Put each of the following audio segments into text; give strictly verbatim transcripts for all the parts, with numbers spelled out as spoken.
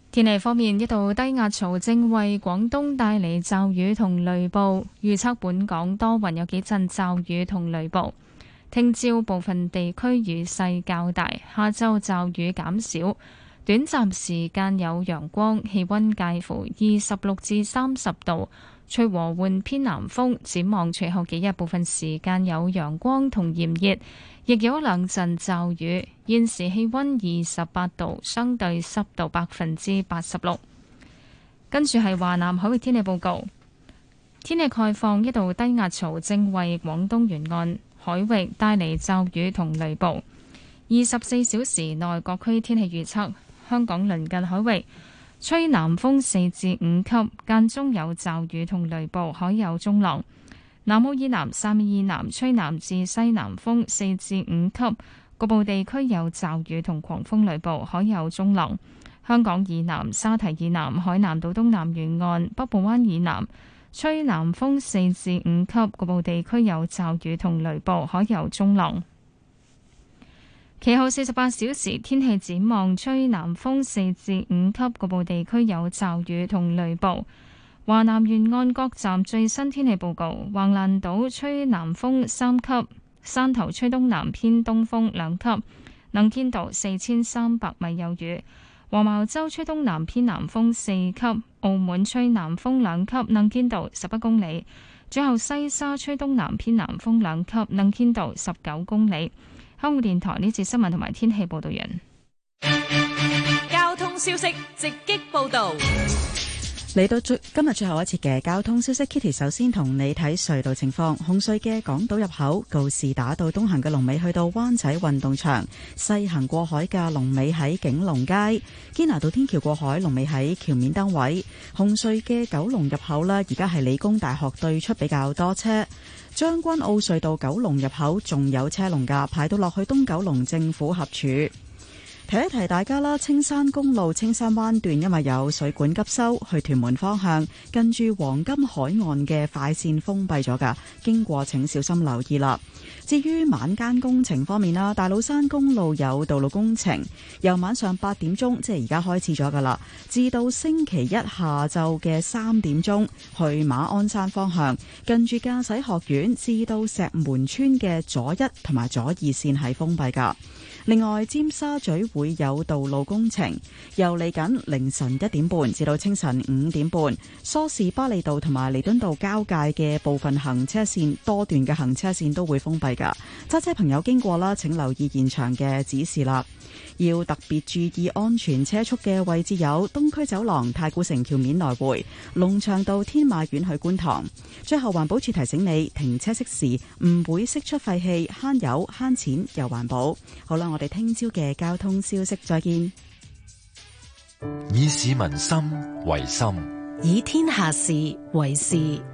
天氣方面，一道低壓槽正為廣東帶嚟驟雨同雷暴，預測本港多雲，有幾陣驟雨同雷暴。聽朝部分地區雨勢較大，下晝驟雨減少，短暫時間有陽光，氣溫介乎二十六至三十度，吹和緩偏南風。展望隨後幾日，部分時間有陽光同炎熱，亦有一兩陣驟雨。現時氣溫二十八度，相對濕度百分之八十六。跟住係華南海域天氣報告。天氣概況，一道低壓槽正為廣東沿岸海域帶嚟驟雨同雷暴。二十四小時內各區天氣預測：香港鄰近海域吹南風四至五級，間中有驟雨同雷暴，海有中浪。南澳以南、汕尾以南吹南至西南風四至五級，局部地區有驟雨同狂風雷暴，海有中浪。香港以南、沙堤以南、海南島東南沿岸、北部灣以南吹南風四至五級，局部地區有驟雨同雷暴，海有中浪。其後四十八小時天氣展望，吹南風四至五級，局部地區有驟雨同雷暴。華南沿岸各站最新天氣報告：橫瀾島吹南風三級，汕頭吹東南偏東風兩級，能見度四千三百米有雨；黃茅洲吹東南偏南風四級，澳門吹南風兩級，能見度十一公里；最後西沙吹東南偏南風兩級，能見度十九公里。香港電台呢節新聞同埋天氣報道員。 交通消息直擊報道。 嚟到最今日最後一節嘅交通消息 ，Kitty 首先同你睇隧道情況。紅隧嘅港島入口告士打道東行嘅龍尾去到灣仔運動場，西行過海嘅龍尾喺景隆街。堅拿道天橋過海龍尾喺橋面燈位。紅隧嘅九龍入口呢，而家係理工大學對出比較多車。將軍澳隧道九龍入口仲有車龍㗎，排到落去東九龍政府合署。提一提大家啦，青山公路青山灣段因為有水管急修，去屯門方向近住黃金海岸嘅快線封閉咗㗎，經過請小心留意啦。至於晚間工程方面啦，大老山公路有道路工程，由晚上八點鐘，即係而家開始咗㗎啦，至到星期一下晝嘅三點鐘，去馬鞍山方向近住駕駛學院至到石門村嘅左一同埋左二線係封閉㗎。另外，尖沙咀會有道路工程，由嚟緊凌晨一點半至到清晨五點半，梳士巴利道同埋彌敦道交界嘅部分行車線，多段嘅行車線都會封閉㗎。揸車朋友經過啦，請留意現場嘅指示啦。要特別注意安全車速嘅位置有東區走廊、太古城橋面來回、龍翔道天馬苑去觀塘。最後環保署提醒你，停車熄匙唔會釋出廢氣，慳油慳錢又環保。好啦，我哋聽朝嘅交通消息再見。 以市民心為心， 以天下事為事。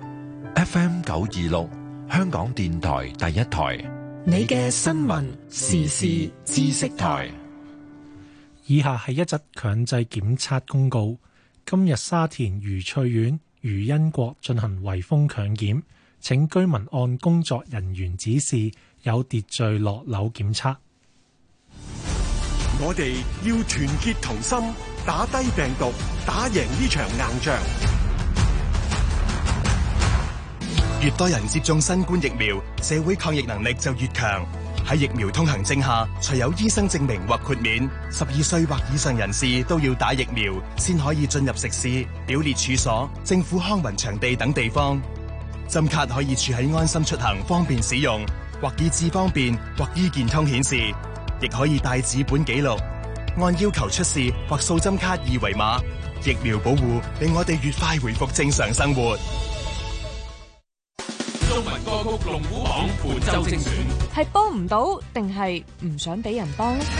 F M 九二六，香港電台第一台， 你嘅新聞時事知識台。 以下係一則強制檢測公告。今日沙田愉翠苑愉欣閣進行圍封強檢，請居民按工作人員指示有秩序落樓檢測。 我哋要團結同心，打低病毒，打贏呢場硬仗。越多人接種新冠疫苗，社會抗疫能力就越強。喺疫苗通行證下，除有醫生證明或豁免，十二歲或以上人士都要打疫苗，先可以進入食肆、表列處所、政府康文場地等地方。針卡可以儲喺安心出行，方便使用，或以智方便，或醫健通顯示，亦可以帶紙本記錄，按要求出示或掃針卡二維碼。疫苗保護令我哋越快回復正常生活。 中文歌曲龍虎榜本周精選， 係幫唔到定係唔想俾人幫呢？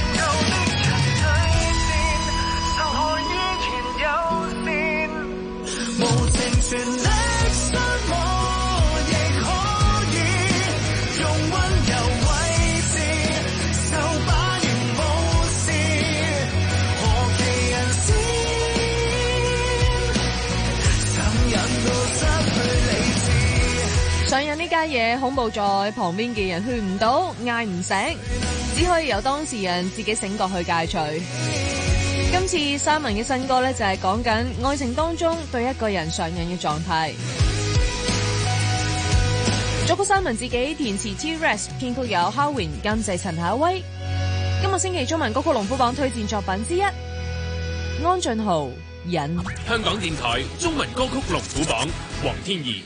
上癮呢家嘢恐怖在旁邊嘅人勸唔到，嗌唔醒，只可以由當事人自己醒覺去戒除。 今次 Simon 嘅新歌咧就係講緊愛情當中對一個人上癮嘅狀態。作曲 Simon 自己填詞 T-Rex， 編曲有 Howin， 監製陳夏威。今個星期中文歌曲龍虎榜推薦作品之一，安俊豪癮。 香港電台中文歌曲龍虎榜，黃天怡。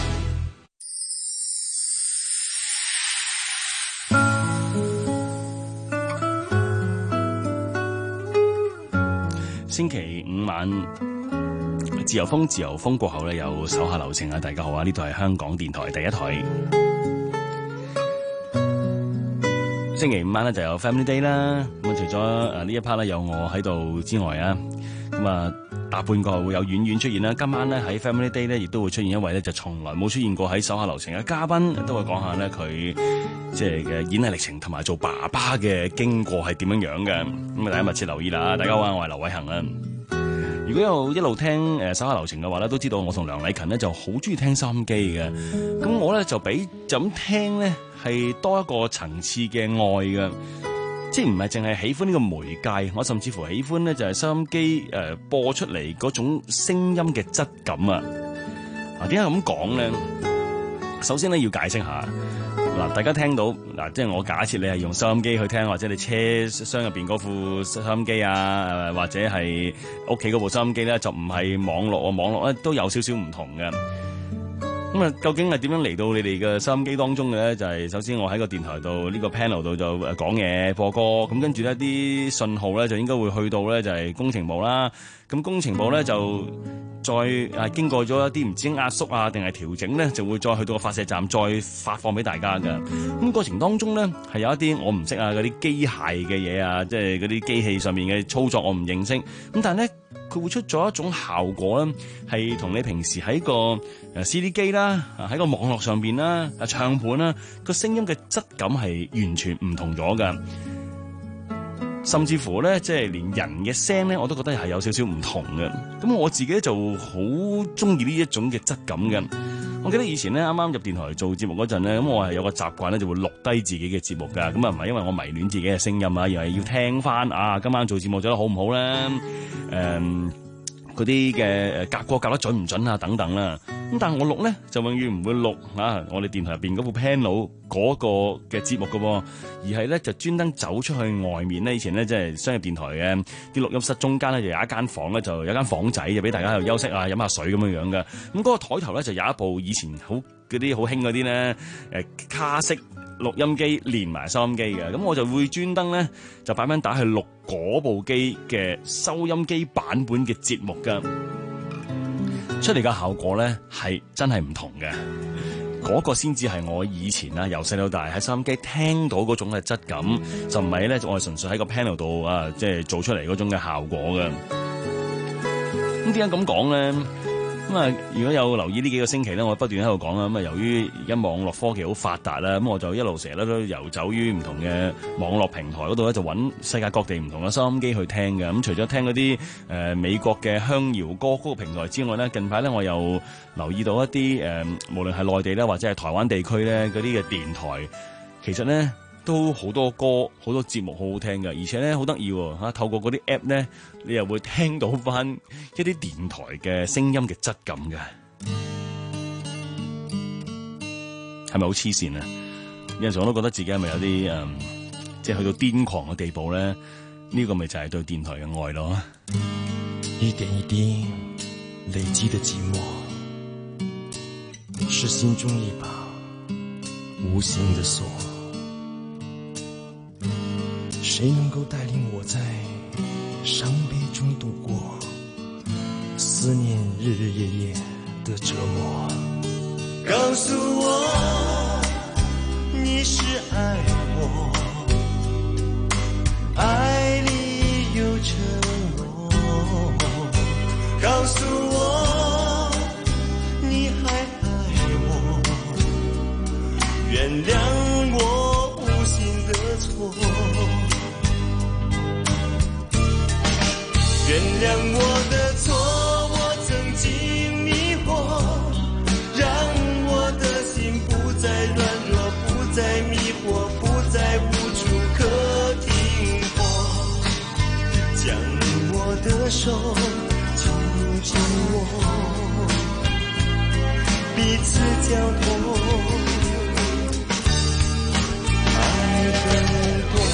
星期五晚自由風自由風過後咧，有手下留情啊！大家好啊，呢度係香港電台第一台。星期五晚咧就有 Family Day 啦。咁啊，除咗誒呢一 part 咧有我喺度之外啊，咁啊大半個會有遠遠出現啦。今晚咧喺 Family Day 咧亦都會出現一位咧就從來冇出現過喺手下留情嘅嘉賓，都會講下咧佢即係嘅演藝歷程同埋做爸爸嘅經過係點樣樣嘅。咁啊，大家密切留意啦。大家好啊，我係劉偉恒啊。如果有一路聽誒手下留情嘅話咧，都知道我同梁禮勤咧就好中意聽收音機嘅。咁我咧就比就咁聽咧係多一個層次嘅愛嘅，即係唔係淨係喜歡呢個媒介，我甚至乎喜歡咧就係收音機誒播出嚟嗰種聲音嘅質感啊！啊，點解咁講咧？首先咧要解釋下。嗱，大家聽到嗱，即係我假設你係用收音機去聽，或者你車廂入邊嗰副收音機啊，或者係屋企嗰部收音機咧，就唔係網絡啊，網絡咧都有少少唔同嘅。咁啊，究竟係點樣嚟到你哋嘅收音機當中嘅咧？就係、是、首先我喺個電台度呢、這個 panel 度就講嘢播歌，咁跟住咧啲信號咧就應該會去到咧就係工程部啦。咁工程部咧就再啊經過咗一啲唔知壓縮啊定係調整咧，就會再去到個發射站再發放俾大家㗎。咁過程當中咧係有一啲我唔識啊，嗰啲機械嘅嘢啊，即係嗰啲機器上面嘅操作我唔認識。咁但係咧佢會出咗一種效果咧，係同你平時喺個誒 C D 機啦，喺個網絡上邊啦，啊唱盤啦個聲音嘅質感係完全唔同咗㗎。甚至乎咧，即係連人嘅聲咧，我都覺得係有少少唔同嘅。咁我自己就好中意呢一種嘅質感嘅。我記得以前咧，啱啱入電台做節目嗰陣咧，咁我係有個習慣咧，就會錄低自己嘅節目㗎。咁啊唔係因為我迷戀自己嘅聲音啊，而係要聽翻啊，今晚做節目做得好唔好咧？誒、嗯。嗰啲嘅誒夾歌夾得準唔準啊等等啦，咁但係我錄咧就永遠唔會錄啊我哋電台入邊嗰部 panel 嗰個嘅節目㗎喎，而係咧就專登走出去外面咧。以前咧即係商業電台嘅啲錄音室中間咧就有一間房咧，就有間房仔就俾大家喺度休息啊飲下水咁樣樣嘅。咁嗰個台頭咧就有一部以前好嗰啲好興嗰啲咧誒卡式錄音機連埋收音機嘅，咁我就會專登咧就擺翻打去錄嗰部機嘅收音機版本嘅節目噶，出嚟嘅效果咧係真係唔同嘅。嗰個先至係我以前啦，由細到大喺收音機聽到嗰種嘅質感，就唔係咧我係純粹喺個 panel 度啊，即係做出嚟嗰種嘅效果嘅。咁點解咁講咧？咁啊，如果有留意呢幾個星期咧，我不斷喺度講啦。咁啊，由於而家網絡科技好發達啦，咁我就一路成日咧都遊走於唔同嘅網絡平台嗰度咧，就揾世界各地唔同嘅收音機去聽嘅。咁除咗聽嗰啲誒美國嘅鄉謠歌曲平台之外咧，近排咧我又留意到一啲誒、呃，無論係內地咧或者係台灣地區咧嗰啲嘅電台，其實咧都好多歌、好多節目好好聽嘅，而且咧好得意喎嚇！透過嗰啲 app 咧，你又會聽到翻一啲電台嘅聲音嘅質感嘅，係咪好黐線啊？有陣時我都覺得自己係咪有啲誒、嗯，即係去到癲狂嘅地步咧？呢、呢個咪就係對電台嘅愛咯。 一點一滴累積的寂寞，是心中一把無形的鎖。誰能夠帶領我在傷悲中度過思念日日夜夜的折磨？告訴我你是愛我，愛裏有承諾。告訴我你還愛我，原諒我無心的錯。原諒我的錯，我曾經迷惑，讓我的心不再軟弱，不再迷惑，不再無處可停泊，將我交托，爱更多。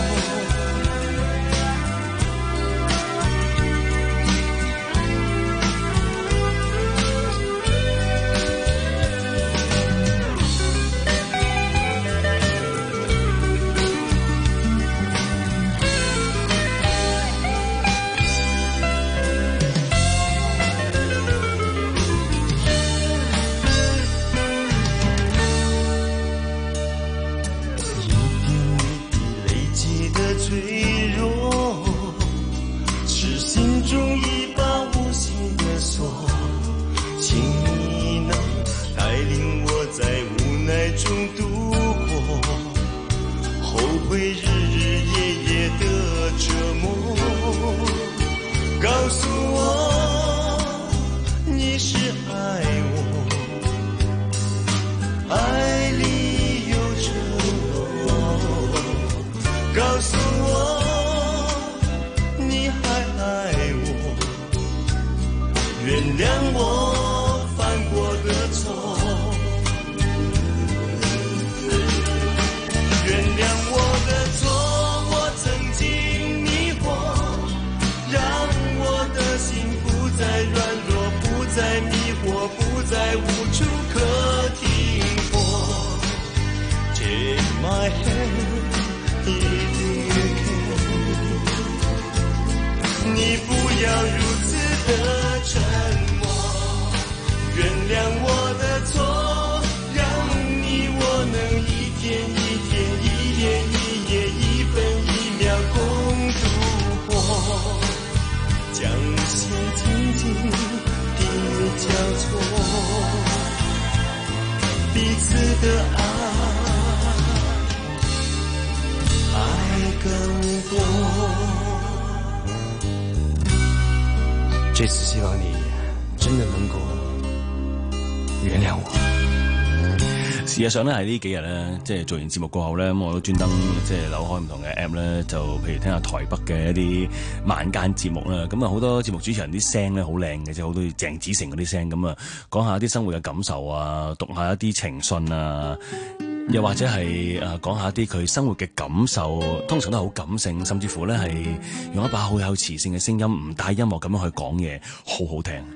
这次希望你真的能夠原諒我。 事實上咧，喺呢幾日咧，即係做完節目過後咧，咁我都專登即係扭開唔同嘅 app 咧，就譬如聽下台北嘅一啲晚間節目啦。咁啊，好多節目主持人啲聲咧好靚嘅，即係好多鄭子誠嗰啲聲咁啊，講下啲生活嘅感受啊，讀下一啲情信啊。又或者係誒講下啲佢生活嘅感受，通常都係好感性，甚至乎咧係用一把好有磁性嘅聲音，唔帶音樂咁樣去講嘢，好好聽。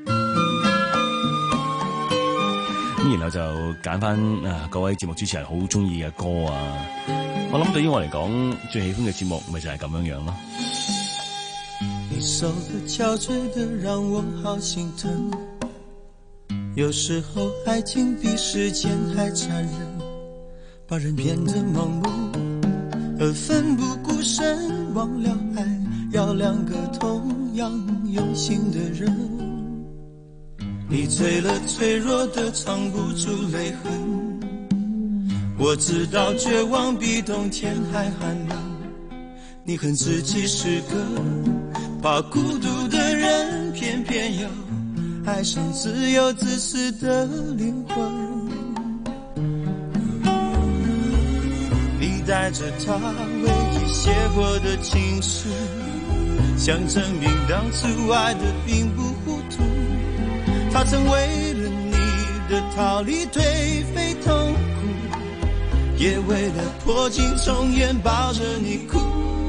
咁然後就揀翻誒各位節目主持人好中意嘅歌啊，我諗對於我嚟講最喜歡嘅節目咪就係咁樣樣咯。 你手的憔悴的讓我好心疼，有時候愛情比時間還殘忍，把人變得盲目而奮不顧身，忘了愛要兩個同樣用心的人。你醉了脆弱的藏不住淚痕，我知道絕望比冬天還寒冷，你恨自己是個怕孤獨的人，偏偏又愛上自由自私的靈魂。帶着他為你寫過的情書，想證明當初愛的並不糊塗，他曾為了你的逃離頹廢痛苦，也為了破鏡重圓抱着你哭。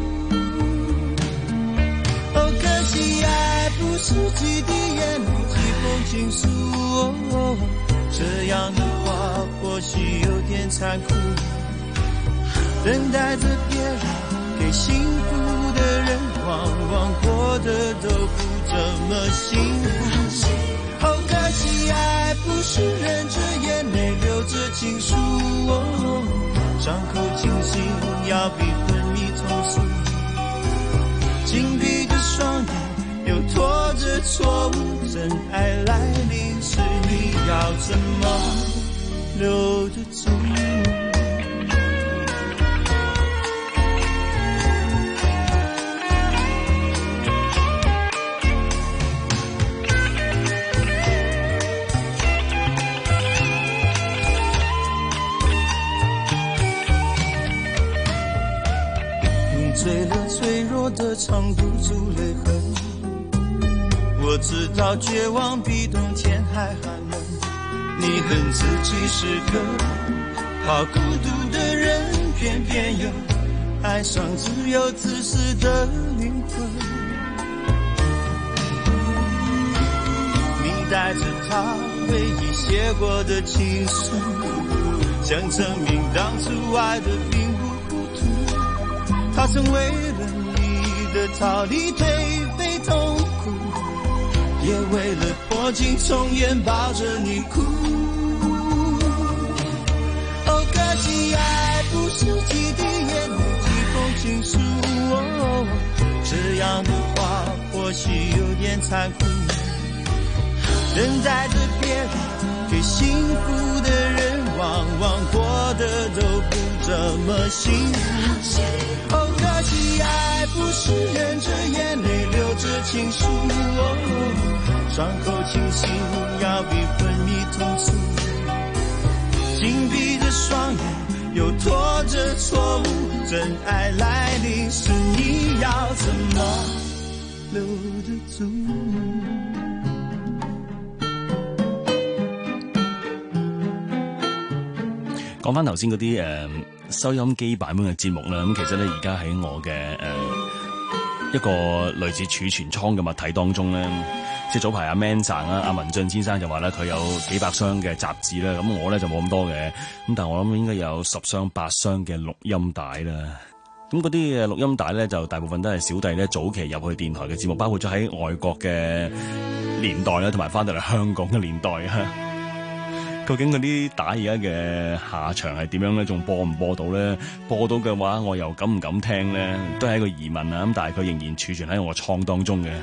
哦，可惜愛不是幾滴眼淚幾封情書，哦，這樣的話或許有點殘酷，等待着別人給幸福的人，往往過得都不怎麼幸福。好可惜愛不是忍着眼淚流着情書，哦，傷口清醒要比昏迷痛楚，緊閉着雙眼又拖着錯誤，真愛來臨時你要怎麼留得住？醉了脆弱的藏不住淚痕，我知道絕望比冬天還寒冷， 你恨自己是个怕孤独的人，偏偏又爱上自由自私的灵魂。你带着他唯一写过的情书，想证明当初爱的并不糊涂。他曾为了你的逃离颓废痛苦，也为了破镜重圆抱着你哭。哦，可惜爱不是几滴眼泪几封情书，哦，这样的话或许有点残酷。等待着别人给幸福的人，往往过得都不这么幸福。哦，可惜爱不是忍着眼泪流着情书，哦，伤口清醒要比昏迷痛楚。紧闭着双眼又拖着错误，真爱来临时你要怎么留得住？ 講翻頭先嗰啲誒收音機版本嘅節目啦，咁其實咧而家喺我嘅誒、呃、一個類似儲存倉嘅物體當中咧，即係早排阿 Man 生啦，阿文俊先生就話咧佢有幾百箱嘅雜誌啦，咁我咧就冇咁多嘅，咁但係我諗應該有十箱八箱嘅錄音帶啦。咁嗰啲嘅錄音帶咧就大部分都係小弟咧早期入去電台嘅節目，包括咗喺外國嘅年代啦，同埋翻到嚟香港嘅年代啊。究竟嗰啲打而家嘅下場係點樣咧？仲播唔播到咧？播到嘅話，我又敢唔敢聽咧？都係一個疑問啊！咁但係佢仍然儲存喺我倉當中嘅。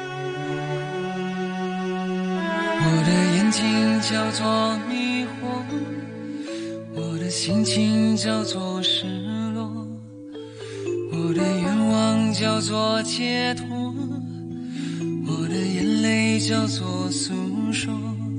我的眼睛叫做迷惑，我的心情叫做失落，我的願望叫做解脫，我的眼淚叫做訴說。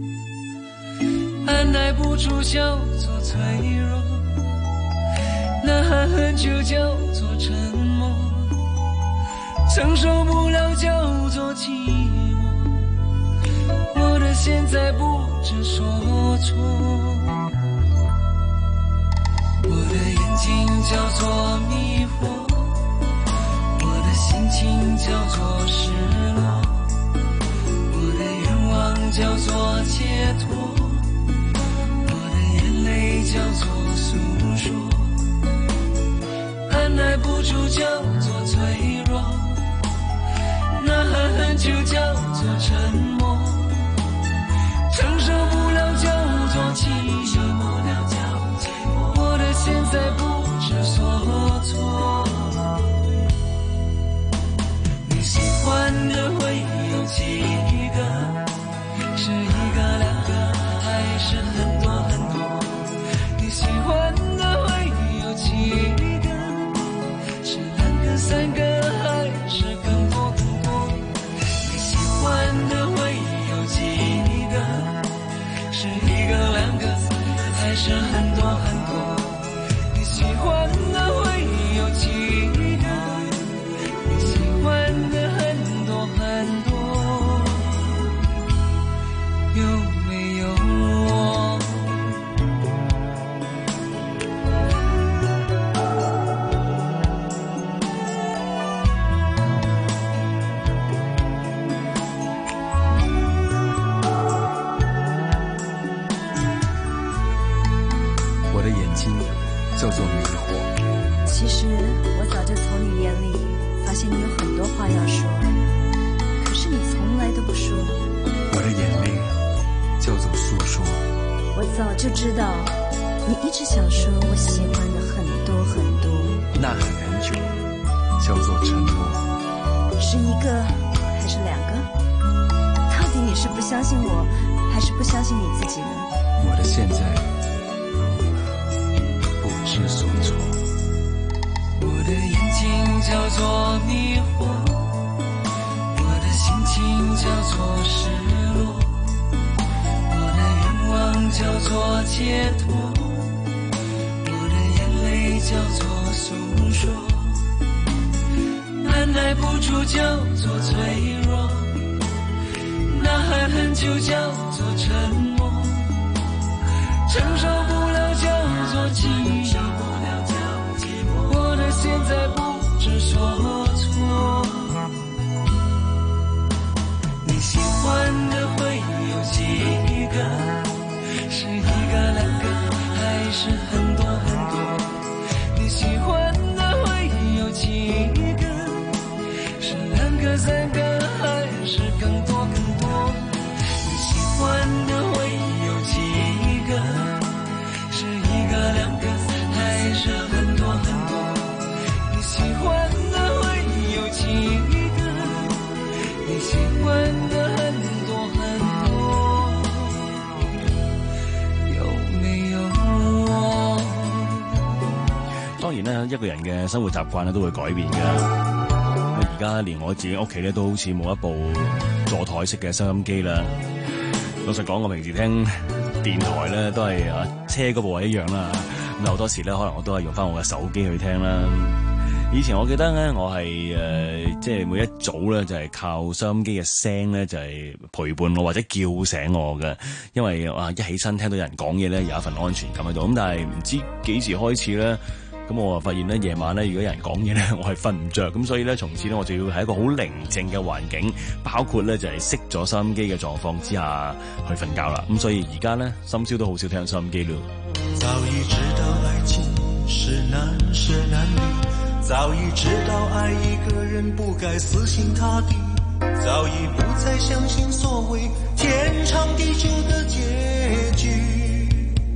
按捺不住叫做脆弱，呐喊很久叫做沉默，承受不了叫做寂寞。我的現在不知所措，我的眼睛叫做迷惑，我的心情叫做失落，我的願望叫做解脫，叫做訴說，按捺不住叫做脆弱，呐喊很久叫做沉默，承受不了叫做寂寞，我的現在不知所措。你喜歡的會有幾個？是一個兩個還是很多很多？喜歡的會有幾個？是兩個三個還是更多更多？你喜歡的會有幾個？是一個兩個還是很多很多？你喜歡的會有幾個？你喜歡的很多很多，有沒有我？ 叫做迷惑。 其實我早就從你眼裡發現你有很多話要說，可是你從來都不說。 我的眼淚叫做訴說。 我早就知道你一直想說我喜歡的很多很多。 吶喊很久叫做沉默。 是一個還是兩個？到底你是不相信我還是不相信你自己呢？ 我的現在不知所措， 我的眼睛叫做迷惑，我的心情叫做失落，我的願望叫做解脫，我的眼淚叫做訴說，按捺不住叫做脆弱，吶喊很久叫做沉默， 承受不了叫做寂寞，我的现在不知所措。你喜欢的会有几个？是一个两个还是很多很多？你喜欢的会有几个？是两个三个还是更多更多？你喜欢的会有几个？是一个两个还是很多很多？你喜欢的会有几个？你喜欢的很多很多，有没有我？ 當然咧，一個人嘅生活習慣咧都會改變嘅。而家連我自己屋企咧都好似冇一部座台式嘅收音機啦。老實講，我平時聽電台咧都係啊車嗰部係一樣啦。咁好多時咧，可能我都係用翻我嘅手機去聽啦。以前我記得咧，我係誒、呃、即係每一早咧就係、是、靠收音機嘅聲咧就係、是、陪伴我或者叫醒我嘅，因為啊一起身聽到有人講嘢咧有一份安全感喺度。咁但係唔知幾時開始咧，咁我啊發現咧夜晚咧如果有人講嘢咧，我係瞓唔着，咁所以咧從此咧我就要喺一個好寧靜嘅環境，包括咧就係熄咗收音機嘅狀況之下去瞓覺啦。咁所以而家咧深宵都好少聽收音機咯。 早已知道愛情是難捨難離，早已知道愛一個人不該死心塌地，早已不再相信所謂天長地久的結局，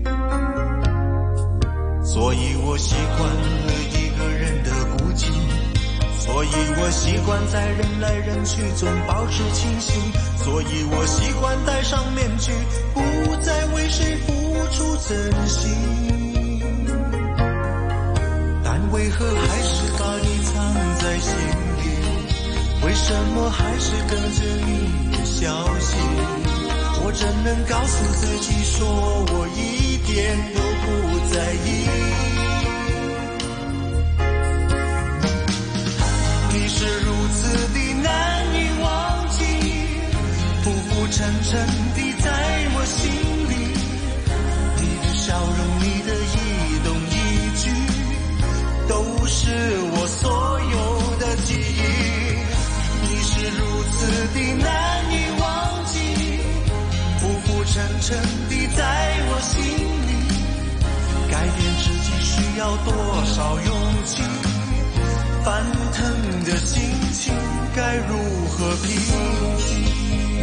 所以我習慣了一個人的孤寂，所以我習慣在人來人去中保持清醒，所以我習慣戴上面具，不再為誰付出真心，為何還是把你藏在心裡？為什麼還是等着你的消息？我怎能告訴自己說我一點都不在意？你是如此的難以忘記，浮浮沉沉地在我心裡，你的笑容，你的一動一舉都是我所有的記憶，你是如此的難以忘記，浮浮沉沉地在我心裡，改變自己需要多少勇氣，翻騰的心情該如何平靜？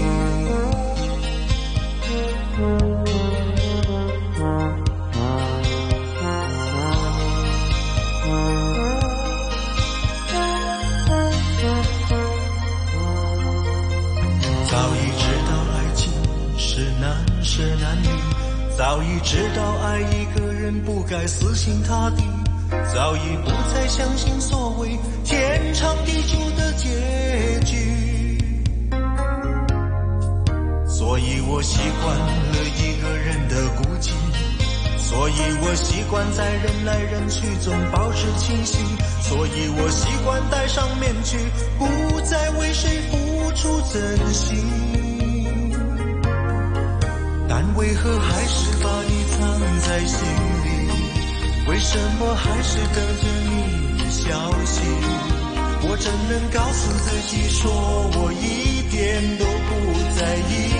是男女，早已知道愛一個人不該死心塌地，早已不再相信所謂天長地久的結局，所以我習慣了一個人的孤寂，所以我習慣在人來人去中保持清醒，所以我習慣戴上面具，不再為誰付出真心，但為何還是把你藏在心裡？為什麼還是等着你的消息？我怎能告訴自己說我一點都不在意？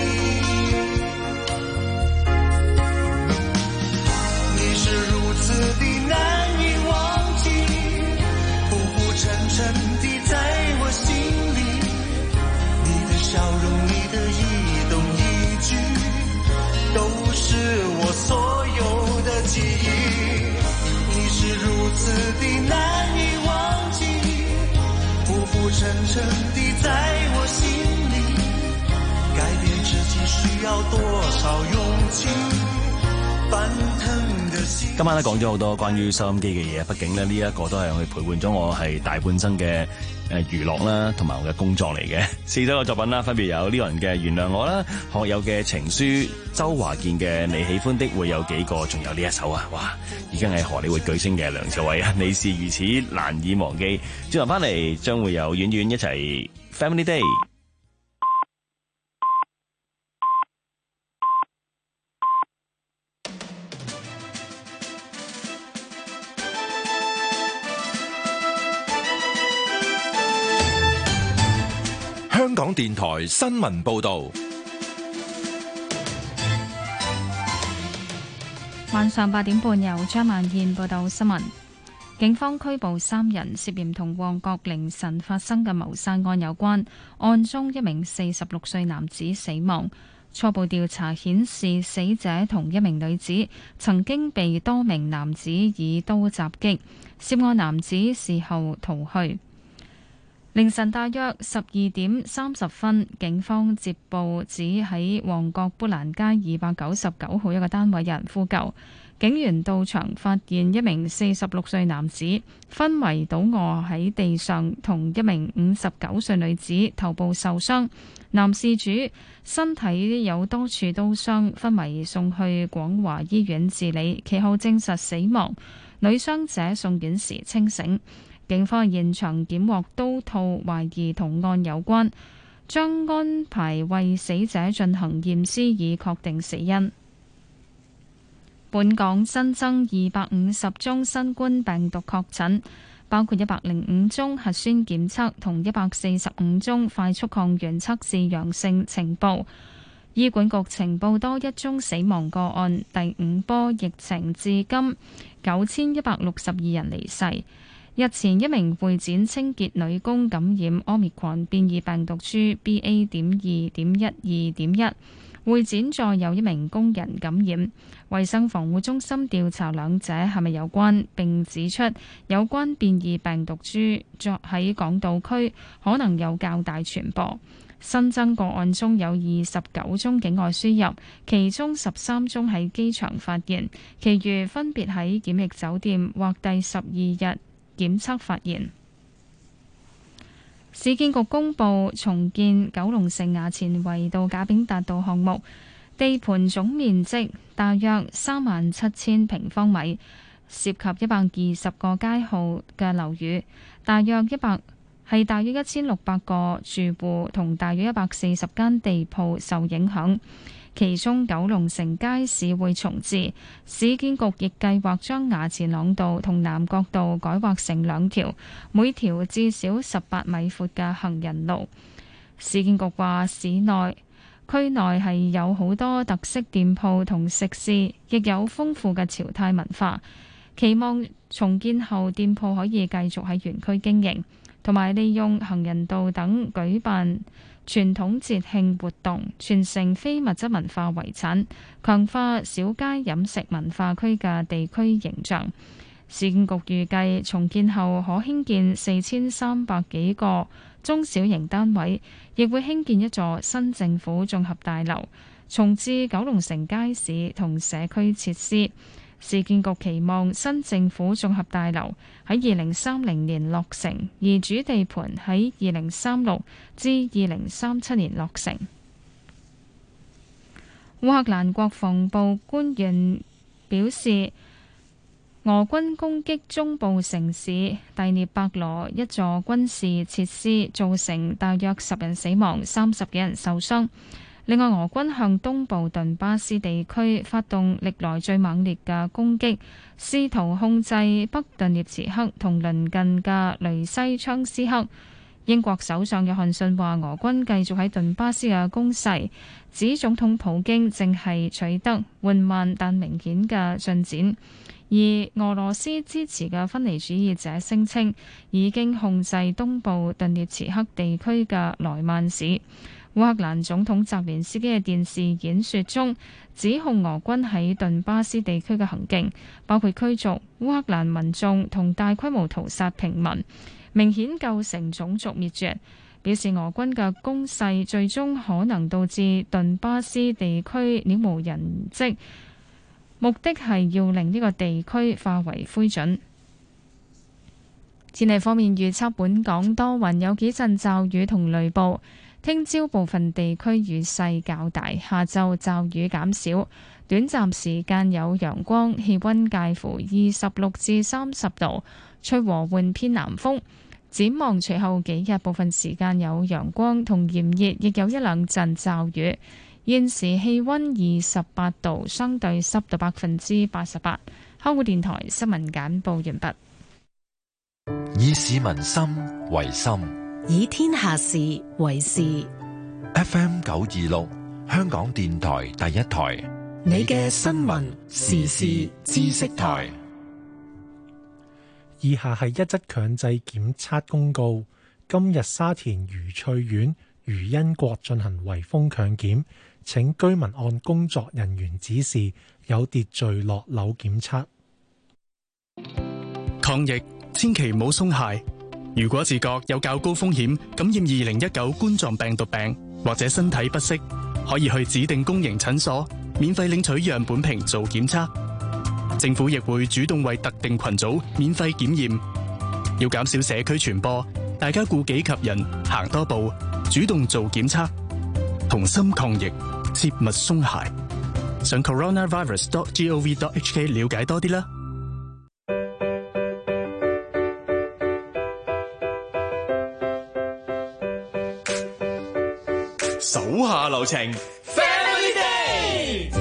你是如此的難以忘記，浮浮沉沉地在我心裡，你的笑容，你的一動一舉都是我所有的記憶，你是如此的難以忘記，浮浮沉沉地在我心裡，改變自己需要多少勇氣，翻騰的心。 今晚咧講咗好多關於收音機嘅嘢，畢竟咧呢一個都係佢陪伴咗我係大半生嘅誒娛樂啦，同埋我嘅工作嚟嘅。四首嘅作品啦，分別有呢個人嘅《原諒我》啦，學友嘅《情書》，周華健嘅《你喜歡的會有幾個》，仲有呢一首啊，哇，已經係荷里活巨星嘅梁朝偉啊，你是如此難以忘記。轉頭翻嚟將會有婉婉一齊 Family Day。 港電台新聞報道。 晚上八點半由張萬燕報道新聞。警方拘捕三人，涉嫌同旺角凌晨發生嘅謀殺案有關。案中一名四十六歲男子死亡。初步調查顯示，死者同一名女子曾經被多名男子以刀襲擊，涉案男子事後逃去。凌晨大約十二點三十分，警方接報指喺旺角砵蘭街二百九十九號一個單位有人呼救。警員到場發現一名四十六歲男子昏迷倒卧喺地上，同一名五十九歲女子頭部受傷。男事主身體有多處刀傷，昏迷送去廣華醫院治理，其後證實死亡。女傷者送院時清醒。警方現場檢獲刀套，懷疑同案有關，將安排為死者進行驗屍以確定死因。本港新增二百五十宗新冠病毒確診，包括一百零五宗核酸檢測同一百四十五宗快速抗原測試陽性情報。醫管局呈報多一宗死亡個案，第五波疫情至今九千一百六十二人離世。日前一名會展清潔女工感染 Omicron 變異病毒株 B A 點二點一二點一。會展再有一名工人感染，衛生防護中心調查兩者係咪有關，並指出有關變異病毒株作喺港島區可能有較大傳播。新增個案中有二十九宗境外輸入，其中十三宗喺機場發現，其餘分別喺檢疫酒店或第十二日檢測發現。市建局公布重建九龍城衙前圍道賈炳達道項目，地盤總面積大約三萬七千平方米，涉及一百二十個街號嘅樓宇，大約一百係大約一千六百個住戶同大約一百四十間地鋪受影響。其中九龍城街市會重置，市建局亦計劃將衙前塱道同南角道改劃成兩條，每條至少十八米闊嘅行人路。市建局話，市內區內係有好多特色店鋪同食肆，亦有豐富嘅潮泰文化，期望重建後店鋪可以繼續喺園區經營，同埋利用行人道等舉辦傳統節慶活動，傳承非物質文化遺產，強化小街飲食文化區嘅地區形象。市建局預計重建後可興建四千三百幾個中小型單位，亦會興建一座新政府綜合大樓，重置九龍城街市同社區設施。市建局期望新政府綜合大樓喺二零三零年落成，而主地盤喺二零三六至二零三七年落成。烏克蘭國防部官員表示，俄軍攻擊中部城市第聶伯羅一座軍事設施，造成大約十人死亡，三十幾人受傷。另外，俄軍向東部頓巴斯地區發動歷來最猛烈嘅攻擊，試圖控制北頓涅茨克同鄰近嘅雷西昌斯克。英國首相約翰遜話，俄軍繼續喺頓巴斯嘅攻勢，指總統普京正係取得緩慢但明顯嘅進展，而俄羅斯支持嘅分離主義者聲稱已經控制東部頓涅茨克地區嘅萊曼市。烏克蘭總統澤連斯基嘅電視演說中指控俄軍喺頓巴斯地區嘅行徑，包括驅逐烏克蘭民眾同大規模屠殺平民，明顯構成種族滅絕。表示俄軍嘅攻勢最終可能導致頓巴斯地區渺無人跡，目的係要令呢個地區化為灰燼。天氣方面預測，本港多雲，有幾陣驟雨同雷暴。聽朝部分地區雨勢較大，下晝驟雨減少，短暫時間有陽光，氣溫介乎二十六至三十度，吹和緩偏南風。展望隨後幾日，部分時間有陽光同炎熱，亦有一兩陣驟雨。現時氣溫二十八度，相對濕度百分之八十八。香港電台新聞簡報完畢。 以市民心為心， 以天下事為事。 F M 九二六，香港電台第一台。 你嘅新聞時事知識台。 以下係一則強制檢測公告。今日沙田愉翠苑愉欣閣進行圍封強檢，請居民按工作人員指示有秩序落樓檢測。 抗疫千祈唔好鬆懈。如果自覺有較高風險感染二零一九冠狀病毒病，或者身體不適，可以去指定公營診所免費領取樣本瓶做檢測。政府亦會主動為特定群組免費檢驗。要減少社區傳播，大家顧己及人，行多步，主動做檢測，同心抗疫，切勿鬆懈。上 coronavirus dot gov dot hk 了解多啲啦。 手下留情 ，Family Day。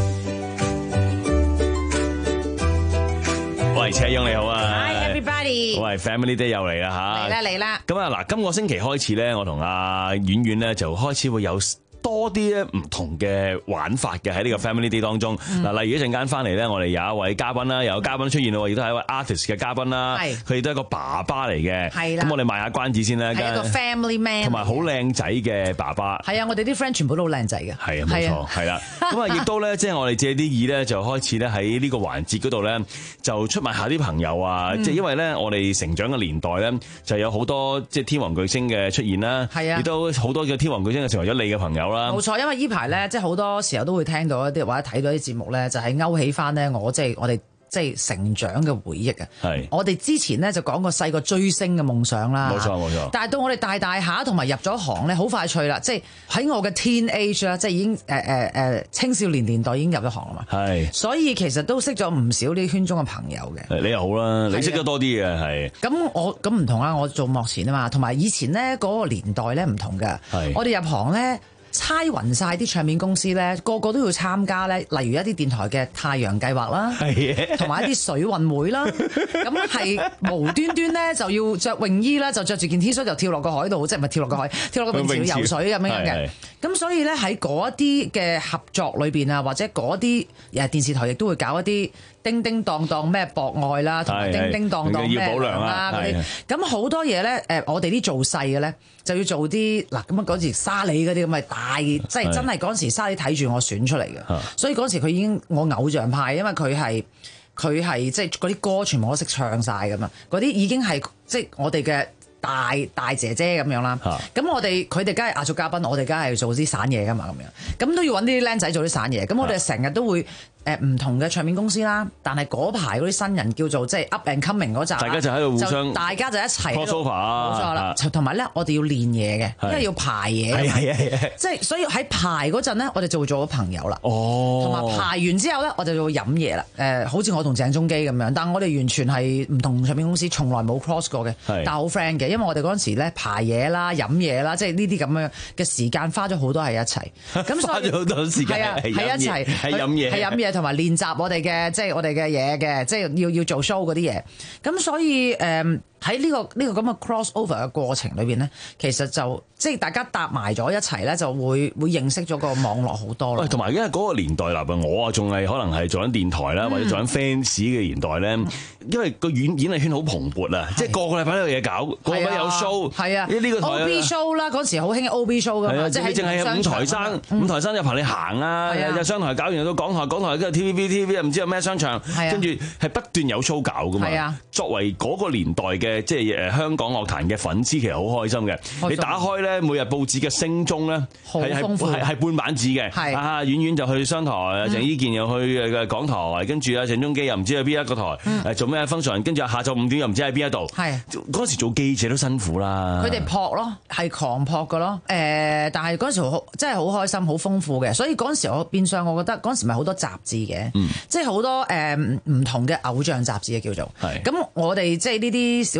喂，車勇你好啊 ！Hi everybody！ 喂 ，Family Day 又嚟啦吓！ 嚟啦嚟啦！ 咁啊嗱，今個星期開始咧，我同阿婉婉咧就開始會有多啲咧唔同嘅玩法嘅喺呢個 Family Day 當中。嗱、嗯，例如一陣間翻嚟咧，我哋有一位嘉賓啦，又有嘉賓出現咯，亦都係一位 artist 嘅嘉賓啦。係，佢亦都係一個爸爸嚟嘅。係啦。咁我哋賣下關子先啦。 係一個 family man， 同埋好靚仔嘅爸爸。 係啊，我哋啲 friend 全部都好靚仔嘅。 係啊，冇錯，係啦。咁啊，亦都咧，即係我哋借啲意咧，就開始咧喺呢個環節嗰度咧，就出賣下啲朋友啊。即、嗯、係因為咧，我哋成長嘅年代咧，就有好多即係天王巨星嘅出現啦。係啊。亦都好多嘅天王巨星就成為咗你嘅朋友啦。 冇錯，因為呢排咧，即係好多時候都會聽到一啲或者睇到啲節目咧，就係勾起翻咧我即係我哋即係成長嘅回憶啊！係我哋之前咧就講過細個追星嘅夢想啦， 冇錯冇錯。但係到我哋大大下同埋入咗行咧，好快脆啦！即係喺我嘅 teen age 啦，即係已經誒誒誒青少年年代已經入咗行啦嘛。係，所以其實都識咗唔少啲圈中嘅朋友嘅。你又好啦，你識得多啲嘅係。咁我咁唔同啦，我做幕前啊嘛，同埋以前咧嗰個年代咧唔同嘅。係，我哋入行咧。猜勻晒啲唱片公司咧，個個都要參加咧。例如一啲電台嘅太陽計劃啦，同埋一啲水運會啦。咁係無端端咧就要着泳衣啦，就着住件 T 恤就跳落個海度，即係唔係跳落個海，跳落個泳池游水咁樣嘅。咁所以咧喺嗰一啲嘅合作裏邊啊，或者嗰啲誒電視台亦都會搞一啲叮叮當當咩博愛啦，同埋叮叮當當咩要保良啦嗰啲。咁好多嘢咧，誒我哋啲做細嘅咧就要做啲嗱咁啊嗰時沙梨嗰啲咁嘅大，即係真係嗰陣時沙梨睇住我選出嚟嘅，所以嗰時佢已經我偶像派，因為佢係佢係即係嗰啲歌全部都識唱晒㗎嘛，嗰啲已經係即係我哋嘅大大姐姐咁樣啦。咁我哋佢哋梗係壓軸嘉賓，我哋梗係做啲散嘢㗎嘛咁樣，咁都要揾啲僆仔做啲散嘢。咁我哋成日都會。誒唔同嘅唱片公司啦，但係嗰排嗰啲新人叫做即係 up and coming 嗰陣，大家就喺度互相，大家就一齊 crossover 冇錯啦。同埋咧，我哋要練嘢嘅，因為要排嘢。係係係即係所以喺排嗰陣咧，我哋就會做咗朋友啦。哦，同埋排完之後咧，我哋就會飲嘢啦。誒，好似我同鄭中基咁樣，但係我哋完全係唔同唱片公司，從來冇 cross 過嘅，但係好 friend 嘅，因為我哋嗰陣時咧排嘢啦、飲嘢啦，即係呢啲咁樣嘅時間花咗好多係一齊。咁花咗好多時間係啊，係一齊係飲嘢，係飲嘢。同埋練習我哋嘅即係我哋嘅嘢嘅，即係要要做 show 嗰啲嘢。咁所以誒喺呢個呢個咁嘅 cross over 嘅過程裏邊咧，其實就即係大家搭埋咗一齊咧，就會會認識咗個網絡好多咯。喂，同埋因為嗰個年代啦，我啊仲係可能係做緊電台啦，或者做緊 fans 嘅年代咧，因為個演演藝圈好蓬勃啊，即係個個禮拜都有嘢搞，個個有 show。係啊，呢個台 O B show 啦，嗰時好興 O B show 噶嘛，即係淨係五台山，五台山有排你行啊，有商台搞完到港台，港台跟住 T V B T V 唔知有咩商場，跟住係不斷有 show 搞噶嘛。作為嗰個年代嘅即係誒香港樂壇嘅粉絲，其實好開心嘅。你打開咧每日報紙嘅星鐘咧，係係係係半版紙嘅。係啊，婉婉就去商台，鄭伊健又去嘅港台，跟住啊鄭中基又唔知去邊一個台，誒、嗯、做咩 function， 跟住下晝五點又唔知喺邊一度。係嗰時做記者都辛苦啦。佢哋撲咯，係狂撲㗎咯。誒，但係嗰時好真係好開心，好豐富嘅。所以嗰陣時我變相我覺得嗰陣時咪好多雜誌嘅，嗯、即係好多誒唔、呃、同嘅偶像雜誌嘅叫做。係咁我哋即係呢啲小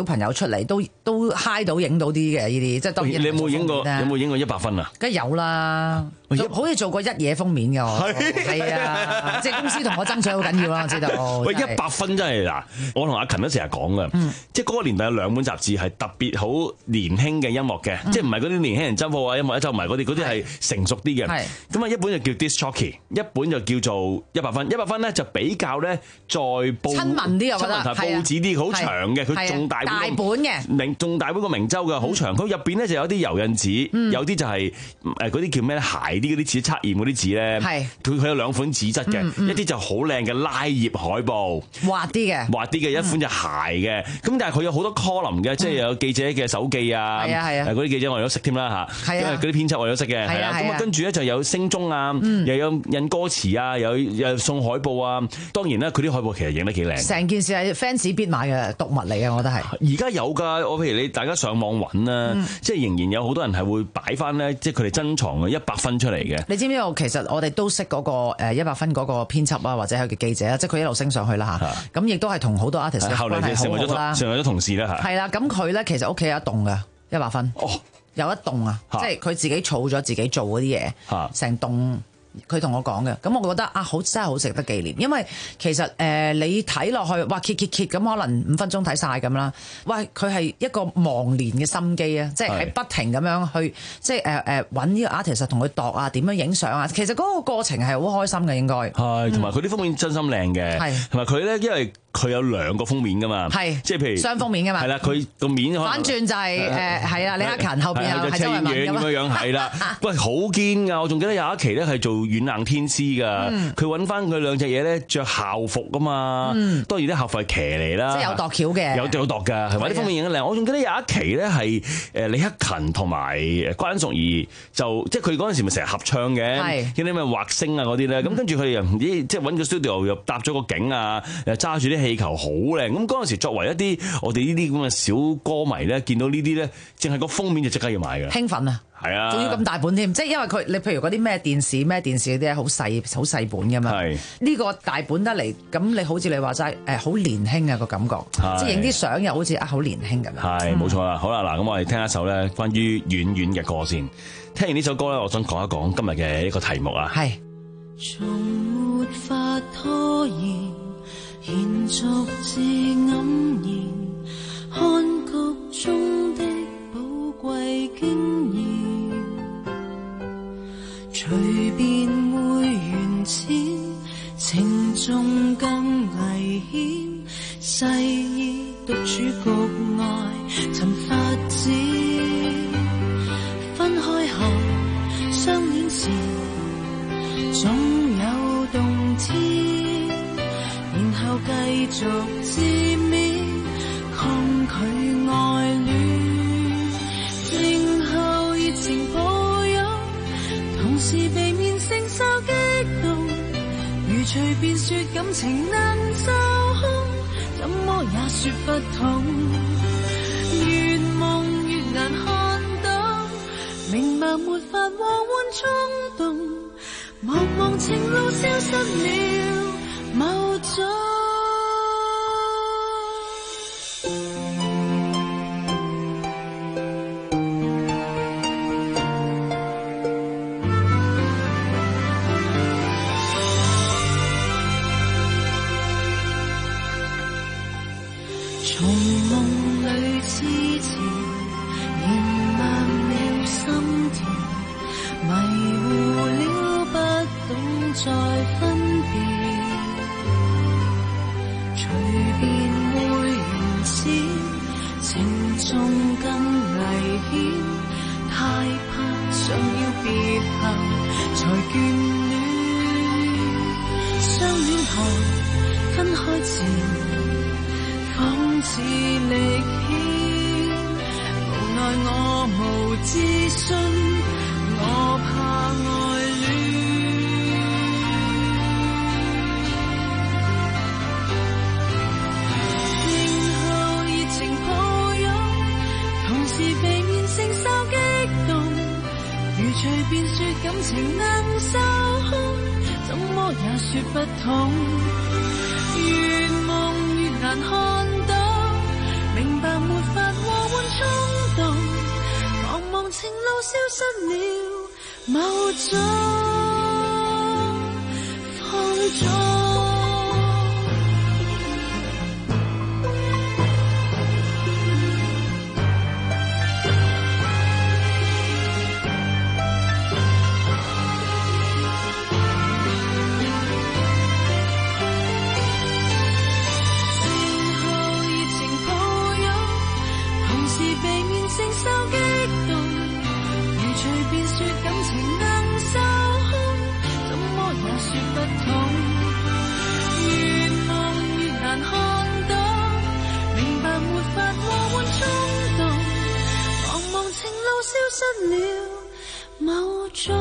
小朋友出嚟都都嗨到影到啲嘅呢啲，即係當然。 你有冇影過？有冇影過一百分啊？ 梗係有啦，好似做過一嘢封面嘅我，係啊，即係公司同我爭取好緊要啦，我知道。 喂，一百分真係嗱，我同阿勤都成日講嘅，嗯、即係嗰個年代有兩本雜誌係特別好年輕嘅音樂嘅，嗯、即係唔係嗰啲年輕人周報啊、音樂一周唔係嗰啲，嗰啲係成熟啲嘅。咁啊，一本就叫 Disc Jockey， 一本就叫做一百分。一百分咧就比較咧再報親民啲，我覺得係報紙啲，好長嘅，佢仲大本嘅， 明仲大本個明周嘅，好長。佢入邊咧就有啲油印紙，嗯、有啲就係誒嗰啲叫咩咧，鞋啲嗰啲紙測驗嗰啲紙咧，佢佢有兩款紙質嘅，嗯嗯、一啲就好靚嘅拉頁海報， 滑啲嘅， 滑啲嘅，一款就鞋嘅。咁、嗯、但係佢有好多 column 嘅，即係有記者嘅手記啊，嗰啲記者我哋都識添啦嚇，因為嗰啲編輯我哋都識嘅，係啦。咁啊跟住咧就有星鐘啊，嗯、又有印歌詞啊，又有送海報啊。當然啦，佢啲海報其實影得幾靚。成件事係 fans 必買嘅讀物嚟嘅，我覺得係。而家有㗎，我譬如你大家上網揾啦，嗯、即係仍然有好多人係會擺翻咧，即係佢哋珍藏嘅一百分出嚟嘅。你知唔知道？其實我哋都識嗰個誒一百分嗰個編輯啊，或者係嘅記者啊，即係佢一路升上去啦嚇。咁亦都係同好多 artist 嘅關係好好啦，成為咗同事啦嚇。係啦，咁佢咧其實屋企有一棟嘅一百分，哦、有一棟啊，即係佢自己儲咗自己做嗰啲嘢，成棟。佢同我講嘅，咁我覺得啊，好真係好值得紀念，因為其實誒、呃、你睇落去，哇揭揭揭咁可能五分鐘睇晒咁啦，喂佢係一個忘年嘅心機啊，即係喺不停咁樣去，即係誒誒揾呢個 artist 同佢度啊，點樣影相啊，其實嗰個過程係好開心嘅應該。係，同埋佢啲封面真心靚嘅，係，同埋佢咧因為。佢有兩個封面噶嘛，係即係譬如雙封面噶嘛，係啦，佢個面反轉就係誒係啦，李克勤後邊有係周慧敏咁樣樣係啦，喂好堅噶，我仲記得有一期咧係做軟硬天師噶，佢揾翻佢兩隻嘢咧着校服噶嘛，當然啲校服係騎嚟啦，即係有度橋嘅，有有度㗎，係咪啲封面影得靚？我仲記得有一期咧係誒李克勤同埋關淑怡就即係佢嗰陣時咪成日合唱嘅，叫啲咩畫星啊嗰啲咧，咁跟住佢哋又唔知即係揾個 studio 又搭咗個景啊，又揸住啲氣球好靚，咁嗰陣時作為一啲我哋呢啲咁嘅小歌迷咧，見到呢啲咧，淨係個封面就即刻要買嘅，興奮啊！係啊，仲要咁大本添，即係因為佢你譬如嗰啲咩電視咩電視嗰啲好細好細本噶嘛，係呢個大本得嚟，咁你好似你話齋誒好年輕啊個感覺，即係影啲相又好似啊好年輕咁樣，係冇錯啦。好啦，嗱咁我哋聽一首咧關於遠遠嘅歌先，聽完呢首歌咧，我想講一講今日嘅一個題目啊，係從沒法拖延。延續至黯然，看局中的寶貴經驗，隨便會緣淺，情重更危險，細意獨處局外尋發展，分開後相戀時，總有動天。然後繼續自勉，抗拒愛戀，靜候熱情抱擁，同時避免承受激動。如隨便說感情能受控，怎麼也說不通。越夢越難看懂，明白沒法和緩衝動，茫茫情路消失了。某種從夢裏痴纏，燃亮了心田，迷糊了不懂再分別。隨便會緣淺，情重更危險，太怕想要別後才眷戀。相戀後分開前，仿似力牽，無奈我無自信，我怕愛戀。避免承受激動，如隨便說感情能受控，怎麼也說不通。越夢越難看到，明白沒衝動，茫茫情路消失了，某種放縱。消失了某種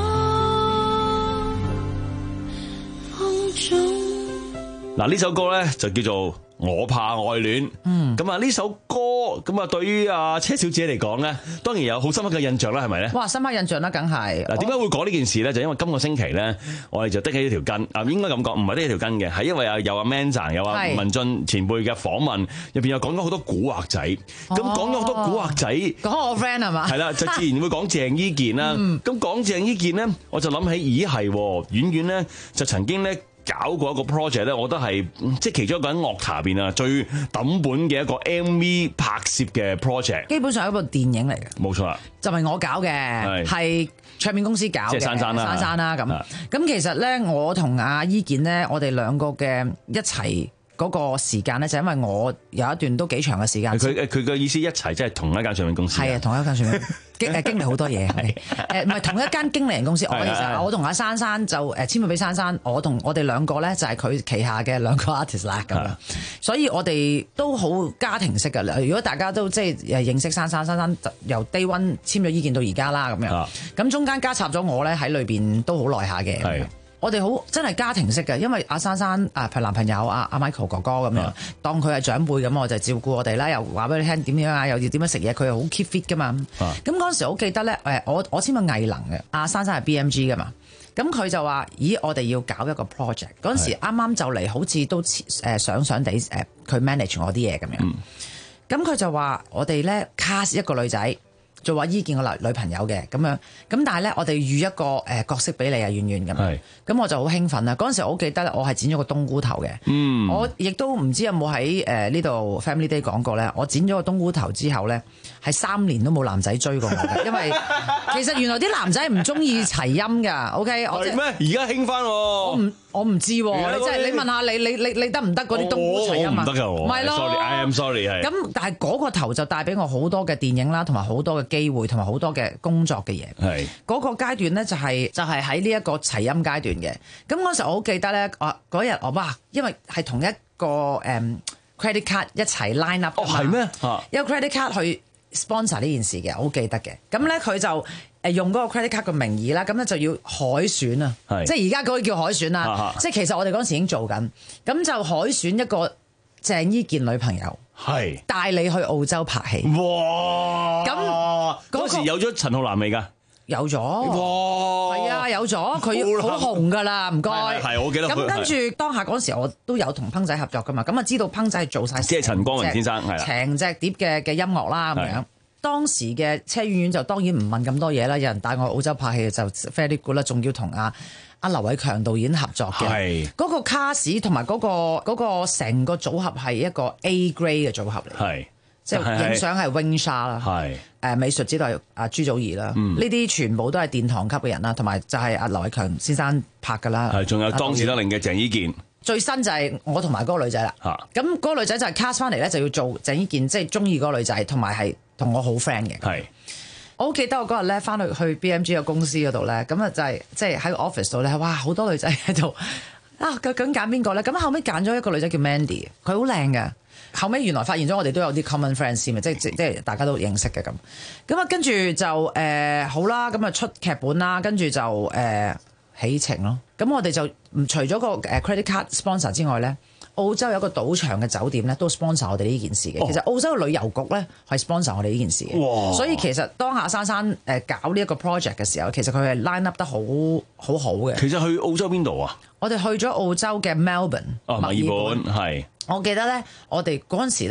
風種。 嗱，呢首歌咧就叫做我怕愛戀。嗯，咁啊呢首歌咁啊對於阿車小姐嚟講咧，當然有好深刻嘅印象啦，係咪咧？ 哇，深刻印象啦，梗係。嗱， 點解會講呢件事咧？就因為今個星期咧，我哋就的起呢條筋啊，應該咁講，唔係的起條筋嘅，係因為啊有阿 Manson 有阿文俊前輩嘅訪問，入邊又講咗好多古惑仔。咁講咗好多古惑仔， 講我 friend 係嘛？ 係啦，就自然會講鄭伊健啦。咁講鄭伊健咧，我就諗起，咦係，婉婉咧就曾經咧搞過一個 project 咧，我覺得係即係其中一個喺樂壇入邊啊最抌本嘅一個 M V 拍攝嘅 project， 基本上係一部電影嚟嘅。 冇錯啦，就係我搞嘅，係唱片公司搞嘅， 即係珊珊啦， 珊珊啦咁。咁其實咧，我同阿伊健咧，我哋兩個嘅一齊嗰個時間咧，就因為我有一段都幾長嘅時間。 佢佢嘅意思一齊即係同一間唱片公司。 係啊，同一間唱片經誒經歷好多嘢。誒唔係同一間經理人公司。我其實我同阿珊珊就誒簽咗俾珊珊，我同我哋兩個咧就係佢旗下嘅兩個 artist 啦咁樣。所以我哋都好家庭式㗎啦。如果大家都即係誒認識珊珊，珊珊由 day one 簽咗意見到而家啦咁樣。咁中間加插咗我咧喺裏邊都好耐下嘅。我哋好真係家庭式嘅，因為阿珊珊啊，譬如男朋友阿阿 Michael 哥哥咁樣，啊、當佢係長輩咁，我就照顧我哋啦，又話俾你聽點樣啊，又要點樣食嘢，佢又好 keep fit 噶嘛。咁嗰陣時好記得咧，誒我我簽個藝能嘅，阿珊珊係 B M G 噶嘛，咁佢就話：咦，我哋要搞一個 project。嗰陣時啱啱就嚟，好似都誒想想地誒佢 manage 我啲嘢咁樣。咁佢、嗯、就話：我哋咧 cast 一個女仔。做話伊健個女女朋友嘅咁樣，咁但係咧，我哋預一個誒角色俾你啊，遠遠咁。咁我就好興奮啦！嗰陣時我好記得，我係剪咗個冬菇頭嘅。嗯，我亦都唔知有冇喺誒呢度 Family Day 講過咧。我剪咗個冬菇頭之後咧，係三年都冇男仔追過我嘅，因為其實原來啲男仔唔中意齊音㗎。OK，我係咩？而家興翻喎。 我唔我唔知喎，你即係你問下你你你你得唔得嗰啲冬菇齊音啊？ 唔得㗎喎。 唔係咯 ，sorry，I am sorry 係。 咁但係嗰個頭就帶俾我好多嘅電影啦，同埋好多嘅機會，同埋好多嘅工作嘅嘢。係嗰個階段咧，就係就係喺呢一個齊音階段嘅。咁嗰時我好記得咧，我嗰日我哇，因為係同一個誒、um, credit card 一齊 line up。哦，係咩？有 credit card 去 sponsor 呢件事嘅，我好記得嘅。咁咧佢就誒用嗰個 credit card 嘅名義啦，咁咧就要海選啊，即係而家嗰個叫海選啦。啊、即係其實我哋嗰時已經做緊，咁就海選一個鄭伊健女朋友。係帶你去澳洲拍戲，哇！咁嗰、那個、 時有咗陳浩南未㗎？ 有咗，哇！係啊，有咗，佢好紅㗎啦，唔該。 係，我記得。 咁跟住當下嗰時，我都有同烹仔合作㗎嘛，咁啊知道烹仔係做晒， 即係陳光榮先生係啦， 成隻碟嘅嘅音樂啦咁樣。當時嘅車婉婉就當然唔問咁多嘢啦，有人帶我去澳洲拍戲就 very good 啦，仲要同阿阿劉偉強導演合作嘅，係嗰個卡士同埋嗰個嗰個成個組合係一個 A grade 嘅組合嚟，係即係影相係 Wing Sha 啦，係誒美術指導係阿朱祖兒啦，呢啲全部都係殿堂級嘅人啦，同埋就係阿劉偉強先生拍㗎啦，係仲有當時得令嘅鄭伊健。最新就係我同埋嗰個女仔啦，咁嗰、嗰個女仔就係 cast 翻嚟咧，就要做鄭伊健，即係中意嗰個女仔，同埋係同我好 friend 嘅。係，我好記得我嗰日咧翻去去 B M G 嘅公司嗰度咧，咁啊就係即係喺個 office 度咧，哇好多女仔喺度啊，究竟揀邊個咧？咁後尾揀咗一個女仔叫 Mandy，佢好靚嘅。後尾原來發現咗我哋都有啲 common friends 先，即係即係大家都認識嘅咁。咁啊跟住就誒、呃、好啦，咁啊出劇本啦，跟住就誒。呃起程咯，咁我哋就唔除咗個誒 credit card sponsor 之外咧，澳洲有個賭場嘅酒店咧都 sponsor 我哋呢件事嘅。哦、其實澳洲嘅旅遊局咧係 sponsor 我哋呢件事嘅。哇所以其實當下珊珊誒搞呢一個 project 嘅時候，其實佢係 line up 得好好好嘅。 其實去澳洲邊度啊？ 我哋去咗澳洲嘅 Melbourne，墨爾本係。我記得咧，我哋嗰陣時咧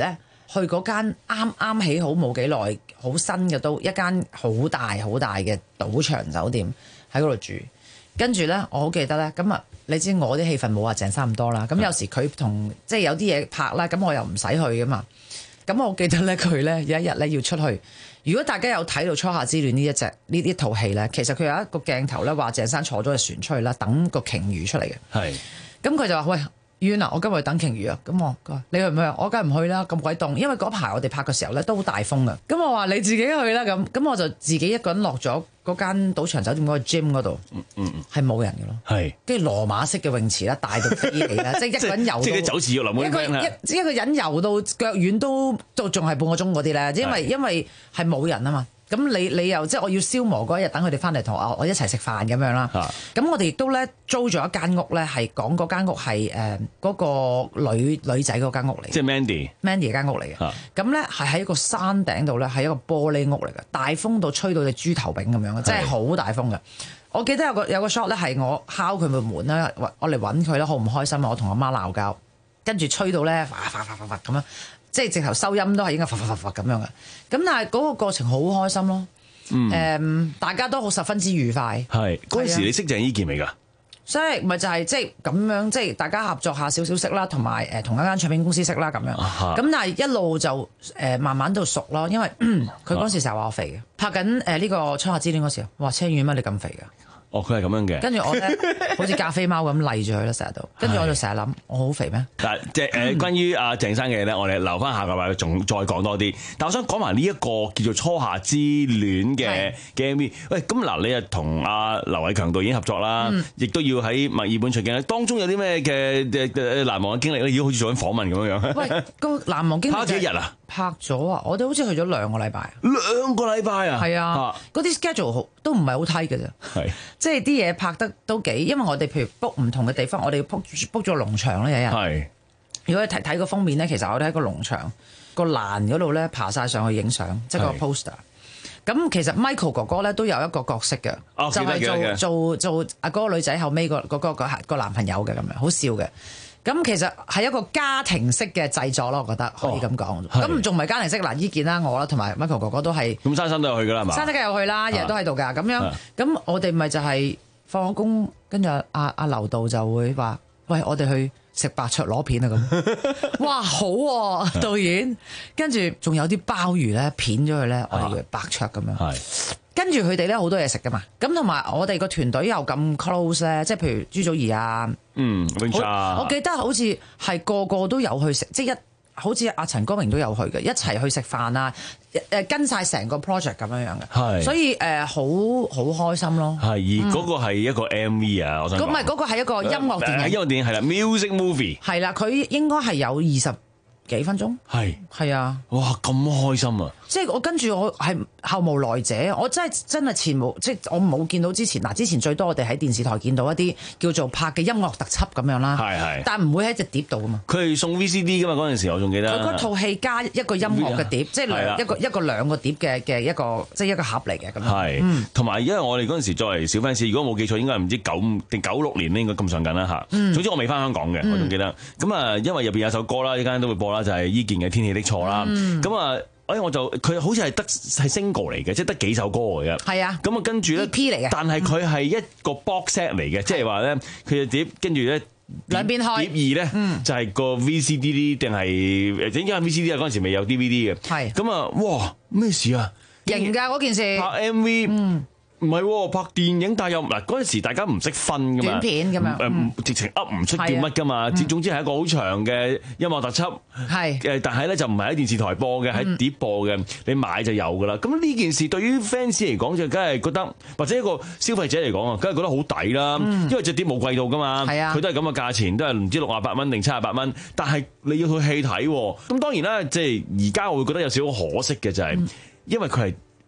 去嗰間啱啱起好冇幾耐，好新嘅都一間好大好大嘅賭場酒店喺嗰度住。跟住咧，我好記得咧，咁啊，你知我啲戲份冇話鄭生咁多啦。咁有時佢同即係有啲嘢拍啦，咁我又唔使去噶嘛。咁我記得咧，佢咧有一日咧要出去。如果大家有睇到《初夏之戀》呢一隻呢呢套戲咧，其實佢有一個鏡頭咧，話鄭生坐咗隻船出去啦，等個鯨魚出嚟嘅。係。咁佢就話：喂，冤啊！我今日等鯨魚啊！咁我佢話：你去唔去啊？我梗係唔去啦，咁鬼凍。因為嗰排我哋拍嘅時候咧都好大風嘅。咁我話你自己去啦，咁咁我就自己一個人落咗嗰間賭場酒店嗰個 gym 嗰度，嗯嗯，係冇人嘅咯。係。跟住羅馬式嘅泳池啦，大到飛起啦，即係一個人游到。即係酒池肉林嗰啲咁啦。一一個人游到腳軟都都仲係半個鐘嗰啲咧，因為因為係冇人啊嘛。咁你你又即係我要消磨嗰一日，等佢哋翻嚟同我我一齊食飯咁樣啦。咁、啊、我哋亦都咧租咗一間屋咧，係講嗰間屋係誒嗰個女女仔嗰間屋嚟。即係 Mandy，Mandy 間屋嚟嘅。咁咧係喺一個山頂度咧，係一個玻璃屋嚟嘅，大風到吹到隻豬頭炳咁樣嘅，真係好大風嘅。我記得有個有個 shot 咧係我敲佢個門啦，我嚟揾佢啦，好唔開心啊！我同阿媽鬧交，跟住吹到咧，發發發發發咁樣。即係直頭收音都係應該發發發發咁樣嘅，咁但係嗰個過程好開心咯。嗯，嗯，大家都好十分之愉快。係嗰陣時你識鄭伊健未㗎？所以咪就係即係咁樣，即係大家合作下少少識啦，同埋誒同一間唱片公司識啦咁樣。咁但係一路就誒慢慢都熟咯，因為佢嗰時成日話我肥嘅，拍緊誒呢個《初夏之戀》嗰時候，哇車遠乜你咁肥㗎？哦，佢係咁樣嘅。跟住我咧，好似加菲貓咁賴住佢啦，成日都。跟住我就成日諗，我好肥咩？但係即係誒，關於阿鄭生嘅嘢咧，我哋留翻下個禮拜仲再講多啲。但我想講埋呢一個叫做《初夏之戀》嘅嘅 M V。喂，咁嗱，你又同阿劉偉強導演合作啦，亦都、嗯、要喺墨爾本取景。當中有啲咩嘅嘅難忘嘅經歷咧？已經好似做緊訪問咁樣樣。喂，個難忘經歷拍幾日啊？拍咗啊！我哋好似去咗兩個禮拜。兩個禮拜啊？係啊，嗰啲 schedule 都唔係好 tight 嘅啫。係。即係啲嘢拍得都幾，因為我哋譬如 book 唔同嘅地方，我哋 book book 咗農場咧，有一日。係。如果你睇睇個封面咧，其實我哋喺個農場個欄嗰度咧爬晒上去影相，即係個 poster。咁其實 Michael 哥哥咧都有一個角色嘅，哦、就係做做做阿嗰個女仔後尾個嗰個個個男朋友嘅咁樣，好笑嘅。咁其實係一個家庭式嘅製作咯，我覺得可以咁講。咁仲唔係家庭式嗱？伊健啦，我啦，同埋 Michael 哥哥都係。咁珊珊都有去㗎啦，係嘛？珊珊梗有去啦，日日都喺度㗎。咁樣咁我哋咪就係放咗工，跟住阿阿劉導就會話：喂，我哋去食白灼攞片啊！咁，哇，好喎、啊，導演。跟住仲有啲鮑魚咧，片咗佢咧，我哋叫白灼咁樣。係。跟住佢哋咧好多嘢食噶嘛，咁同埋我哋個團隊又咁 close 咧，即係譬如朱祖兒啊，嗯，我記得好似係個個都有去食，即係一好似阿陳光榮都有去嘅，一齊去食飯啊，誒跟晒成個 project 咁樣樣嘅，係，所以誒好好開心咯。係，而嗰個係一個 M V 啊，我想講。咁唔係嗰個係一個音樂電影，音樂電影係啦 ，music movie 係啦，佢應該係有二十幾分鐘，係係啊，哇咁開心啊！即係我跟住我係後無來者，我真係真係前無，即係我冇見到之前嗱，之前最多我哋喺電視台見到一啲叫做拍嘅音樂特輯咁樣啦，係係，但唔會喺隻碟度噶嘛。佢係送 V C D 噶嘛，嗰陣時我仲記得。佢嗰套戲加一個音樂嘅碟，即係兩一個一個兩個碟嘅嘅一個即係一個盒嚟嘅咁。係，同埋因為我哋嗰陣時作為小 fans，如果冇記錯，應該係唔知九定九六年咧，應該咁上緊啦嚇。總之我未翻香港嘅，我仲記得。咁啊，因為入邊有首歌啦，依家都會播啦，就係伊健嘅《天氣的錯》啦。咁啊。哎，我就佢好似係得係 single 嚟嘅，即係得幾首歌嚟嘅。係啊，咁啊跟住咧，但係佢係一個 box set 嚟嘅，即係話咧佢嘅碟跟住咧兩邊開碟二咧，嗯、就係個 V C D 定係誒應該係 V C D 啊，嗰陣時未有 D V D 嘅。係咁啊，哇咩事啊？型㗎嗰件事拍 M V。嗯唔係喎，拍電影但又嗱嗰陣時大家唔識分噶嘛，短片咁樣，誒、嗯、直情噏唔出叫乜噶嘛，總、嗯、之係一個好長嘅音樂特輯，係誒，但係咧就唔係喺電視台播嘅，喺、嗯、碟播嘅，你買就有噶啦。咁呢件事對於 fans 嚟講就梗係覺得，或者一個消費者嚟講啊，梗係覺得好抵啦，嗯、因為隻碟冇貴到噶嘛，係啊，佢都係咁嘅價錢，都係唔知六十八蚊定七十八蚊，但係你要去戲睇，咁當然啦，即係而家我會覺得有少少可惜嘅就係、是，嗯、因為佢係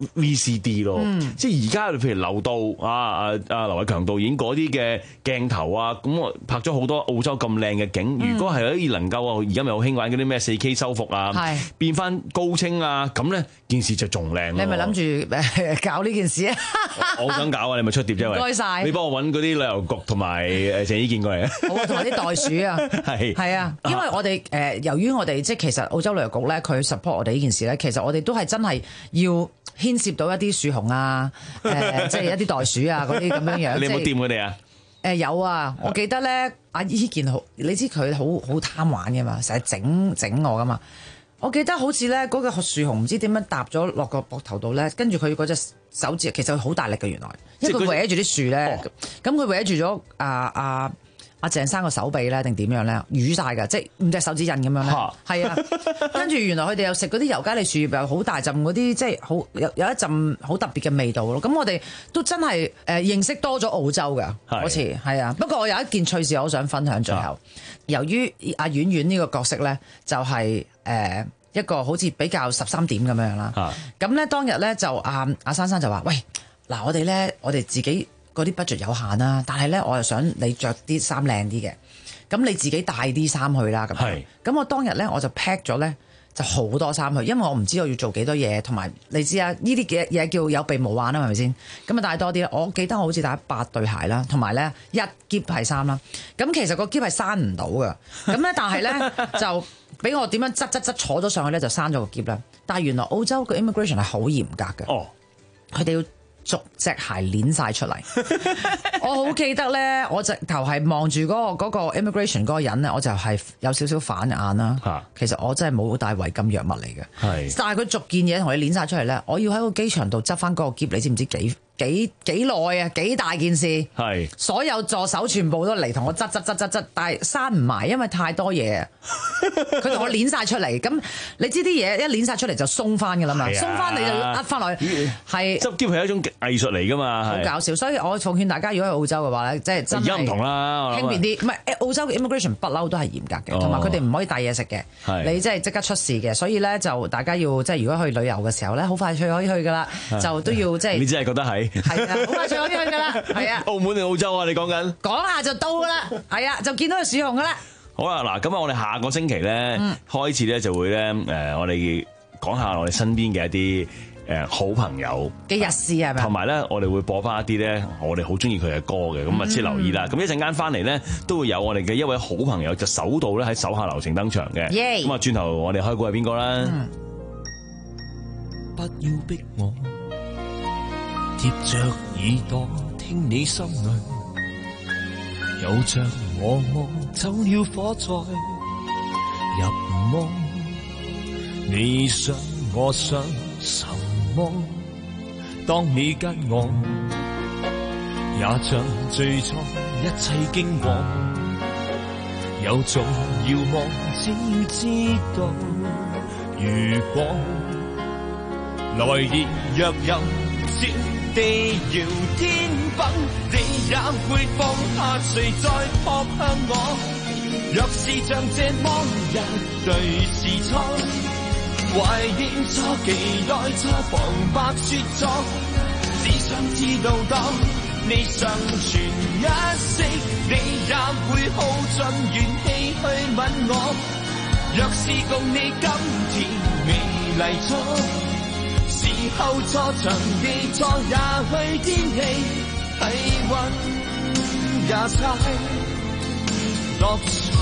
V C D 咯。 嗯、 即係而家譬如劉導啊啊啊劉偉強導演嗰啲嘅鏡頭啊，咁我拍咗好多澳洲咁靚嘅景。嗯、如果係可以能夠而家咪好興玩嗰啲咩四 K 修復啊，變翻高清啊，咁咧件事就仲靚。 你咪諗住搞呢件事啊？ 我好想搞啊！你咪出碟啫，唔該晒。你幫我揾嗰啲旅遊局同埋誒鄭伊健過嚟啊！ 好啊，同埋啲袋鼠啊，係係啊，因為我哋誒由於我哋即係其實澳洲旅遊局咧，佢 support 我哋呢件事咧，其實我哋都係真係要牽涉到一啲樹熊啊，誒即係一啲袋鼠啊嗰啲咁樣樣。 你有冇掂佢哋啊？ 誒有啊，我記得咧，阿伊健好，你知佢好好貪玩嘅嘛，成日整整我噶嘛。我記得好似咧嗰個樹熊唔知點樣搭咗落個膊頭度咧，跟住佢嗰隻手指其實佢好大力嘅原來，因為佢圍住啲樹咧，咁佢圍住咗阿阿阿鄭生個手臂咧定點樣咧，瘀晒㗎，即係五隻手指印咁樣咧，係啊，跟住原來佢哋又食嗰啲油加利樹葉又好大陣嗰啲，即係好有有一陣好特別嘅味道咯。咁我哋都真係誒、呃、認識多咗澳洲㗎嗰次，係啊。不過我有一件趣事我想分享最後，由於阿婉婉呢個角色咧就係、是。誒、呃、一個好似比較十三點咁樣啦，咁咧、啊、當日咧就阿阿珊珊就話：喂，嗱我哋咧我哋自己嗰啲 budget 有限啦，但係咧我又想你着啲衫靚啲嘅，咁你自己帶啲衫去啦咁。咁我當日咧我就 pack 咗咧就好多衫去，因為我唔知我要做幾多嘢，同埋你知啊呢啲嘅嘢叫有備無患啊，係咪先？咁啊帶多啲啦，我記得我好似帶八對鞋啦，同埋咧一篋係衫啦。咁其實個篋係閂唔到㗎，咁咧但係咧就。俾我點樣執執執坐咗上去咧，就閂咗個篋啦。但係原來澳洲嘅 immigration 係好嚴格嘅。哦，佢哋要逐隻鞋攣晒出嚟。我好記得咧，我直頭係望住嗰個嗰個 immigration 嗰個人咧，我就係有少少反眼啦。啊、其實我真係冇帶違禁藥物嚟嘅。係是，但係佢逐件嘢同你攣晒出嚟咧，我要喺個機場度執翻嗰個篋，你知唔知幾？幾幾耐啊？幾大件事？係是所有助手全部都嚟同我執執執執執，但係閂唔埋，因為太多嘢。佢同我攣晒出嚟，咁你知啲嘢一攣晒出嚟就鬆翻㗎啦嘛，鬆翻、啊、你就呃翻落去。係執篋係一種藝術嚟㗎嘛，好搞笑。所以我奉勸大家，如果去澳洲嘅話咧，即係真係而家唔同啦，輕便啲。唔係澳洲嘅 immigration 不嬲都係嚴格嘅，同埋佢哋唔可以帶嘢食嘅。是你即係即刻出事嘅，所以咧就大家要即係如果去旅遊嘅時候咧，好快脆可以去㗎啦，就都要即係。你真係覺得係？係啊，好快脆可以去㗎啦，係啊。澳門定澳洲啊？你講緊？講下就到㗎啦，係啊，就見到個樹熊㗎啦。好啦，嗱，咁啊，我哋下個星期咧、嗯、開始咧就會咧誒、呃，我哋講下我哋身邊嘅一啲誒、呃、好朋友嘅日事係咪？同埋咧，我哋會播翻一啲咧我哋好中意佢嘅歌嘅，咁密切留意啦。咁、嗯、一陣間翻嚟咧都會有我哋嘅一位好朋友就首度咧喺手下留情登場嘅。咁啊，轉頭我哋開估係邊個啦？嗯、 不要逼我貼着耳朵聽你心裏，有着我我走了火再入夢，你想我想什麼？當你跟我也像最初一切經過，有種遙望只要知道，如果來年若有朝地搖天崩，你也會放下誰再撲向我？若是像這麼一對時錯，懷念錯期待錯，旁白說錯，只想知道當你尚存一息，你也會耗盡元氣去吻我。若是共你今天美麗錯，時候錯，場地錯，也許天氣體溫也猜落錯。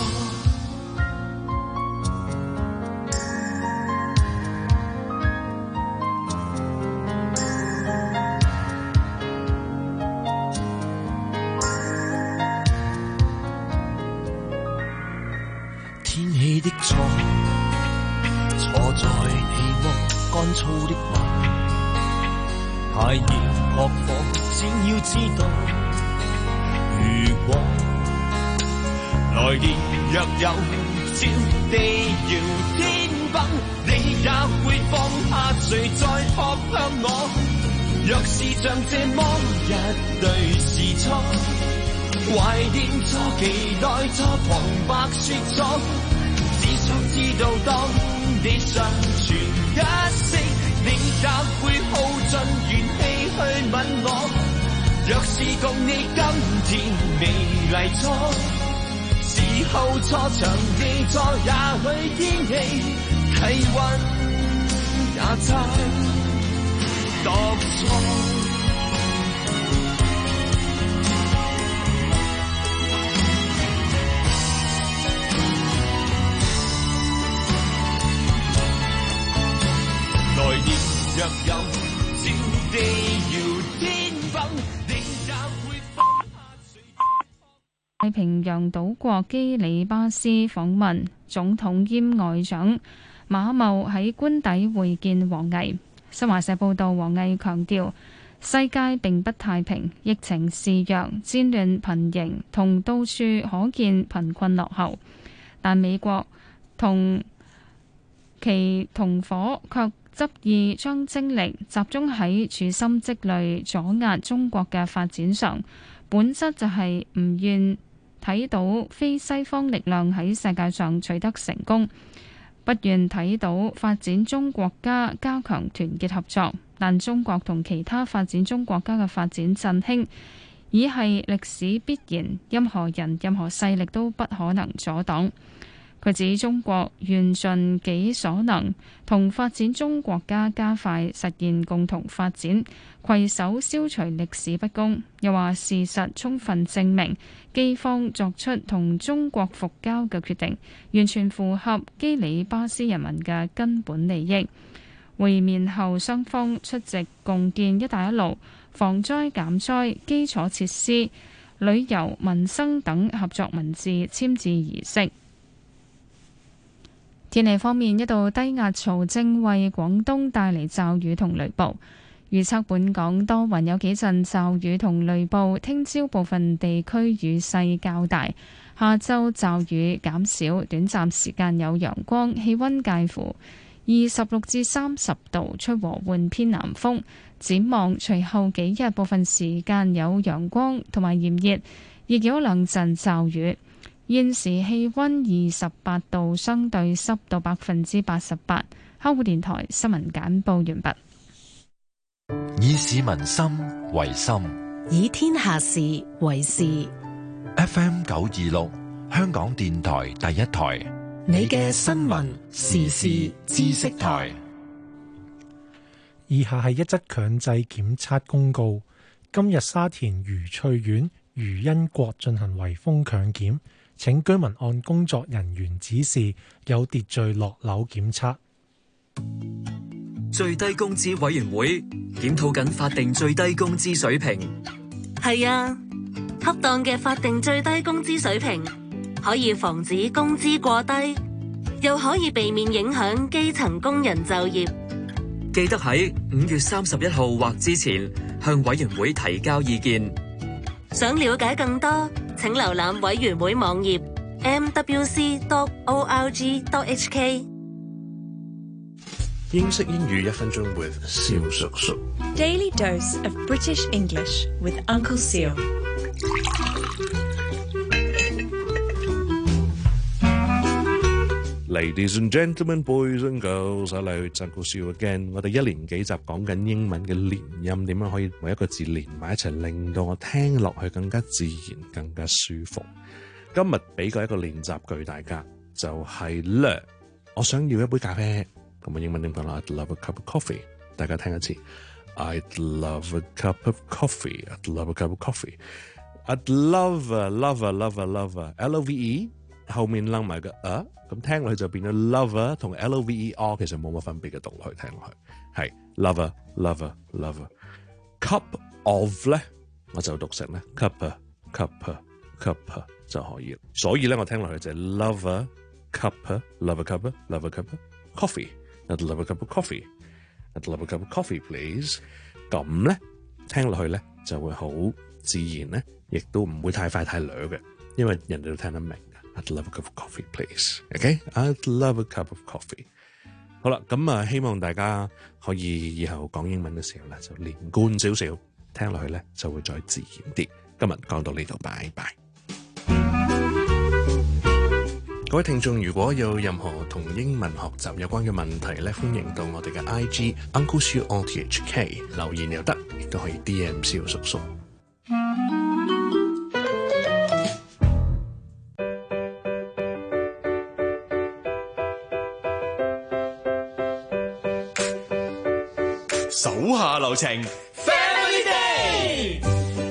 天氣的錯，錯在你我乾燥的吻。太熱撲火，只要知道，如果來年若有朝地搖天崩，你也會放下誰再撲向我？若是像這麼一對時錯，懷念錯，期待錯，旁白說錯，只想知道當你尚存一息， 你也會耗盡元氣去吻我。若是共你今天未嚟錯，時候錯場未錯，也許天氣氣溫也猜度錯。來年若有照地搖天崩，你也會放下水。 太平洋島國基里巴斯訪問總統兼外長馬茂喺官邸會見王毅。新華社報道，王毅強調世界並不太平，疫情肆虐，戰亂頻仍，同到處可見貧困落後，但美國同其同伙卻執意將精力集中喺處心積慮阻壓中國嘅發展上，本質就係唔願睇到非西方力量喺世界上取得成功，不願睇到發展中國家加強團結合作。但中國同其他發展中國家嘅發展振興已係歷史必然，任何人任何勢力都不可能阻擋。佢指中國願盡己所能同發展中國家加快實現共同發展，攜手消除歷史不公。又話事實充分證明，基方作出同中國復交嘅決定，完全符合基里巴斯人民嘅根本利益。會面後，雙方出席共建一帶一路、防災減災、基礎設施、旅遊、民生等合作文字簽字儀式。天氣方面，一道低壓槽正為廣東帶嚟驟雨同雷暴，預測本港多雲，有幾陣驟雨同雷暴。聽朝部分地區雨勢較大，下晝驟雨減少，短暫時間有陽光，氣溫介乎二十六至三十度，吹和緩偏南風。展望隨後幾日，部分時間有陽光同埋炎熱，亦有兩陣驟雨。現時氣溫二十八度，相對濕度百分之八十八。香港電台新聞簡報完畢。 以市民心為心， 以天下事為事。 F M 九二六，香港電台第一台， 你嘅新聞時事知識台。 以下係一則強制檢測公告。今日沙田愉翠苑愉欣閣進行圍封強檢，請居民按工作人員指示有秩序落樓檢測。 最低工資委員會檢討緊法定最低工資水平。 係啊，恰當嘅法定最低工資水平可以防止工資過低，又可以避免影響基層工人就業。 記得喺五月三十一號或之前向委員會提交意見。 想了解更多，請瀏覽委員會網頁 m w c dot org dot h k。 英式英語一分鐘 with 蕭叔叔。 Daily dose of British English with Uncle Seal。 Ladies and gentlemen, boys and girls, hello, it's Uncle Seal again。 我哋一連幾集講緊英文嘅連音，點樣可以每一個字連埋一齊，令到我聽落去更加自然、更加舒服。今日俾過一個練習句大家，就係咧，我想要一杯咖啡。咁啊，英文點講啦？ I'd love a cup of coffee。 大家聽一次 ，I'd love a cup of coffee。 I'd love a cup of coffee。 I'd love a love a love a love a L O V E 後面擸埋個啊，咁聽落去就變咗 lover 同 L O V E R 其實冇乜分別嘅，讀落去聽落去係 lover lover lover。 cup of 咧我就讀成咧 cup cup cup 就可以，所以咧我聽落去就係 lover cup lover cup lover cup coffee。 I'd love a cup of coffee。 I'd love a cup of coffee please。 咁咧聽落去咧就會好自然咧，亦都唔會太快太掠嘅，因為人哋都聽得明。I'd love a cup of coffee, please. Okay? I'd love a cup of coffee. 好啦，咁啊，希望大家可以以後講英文嘅時候咧，就連貫少少，聽落去咧就會再自然啲。今日講到呢度，拜拜。 各位聽眾，如果有任何同英文學習有關嘅問題咧，歡迎到我哋嘅 I G Uncle Siu O T H K 留言又得，亦都可以 D M 蕭叔叔。 手下留情 ，Family Day。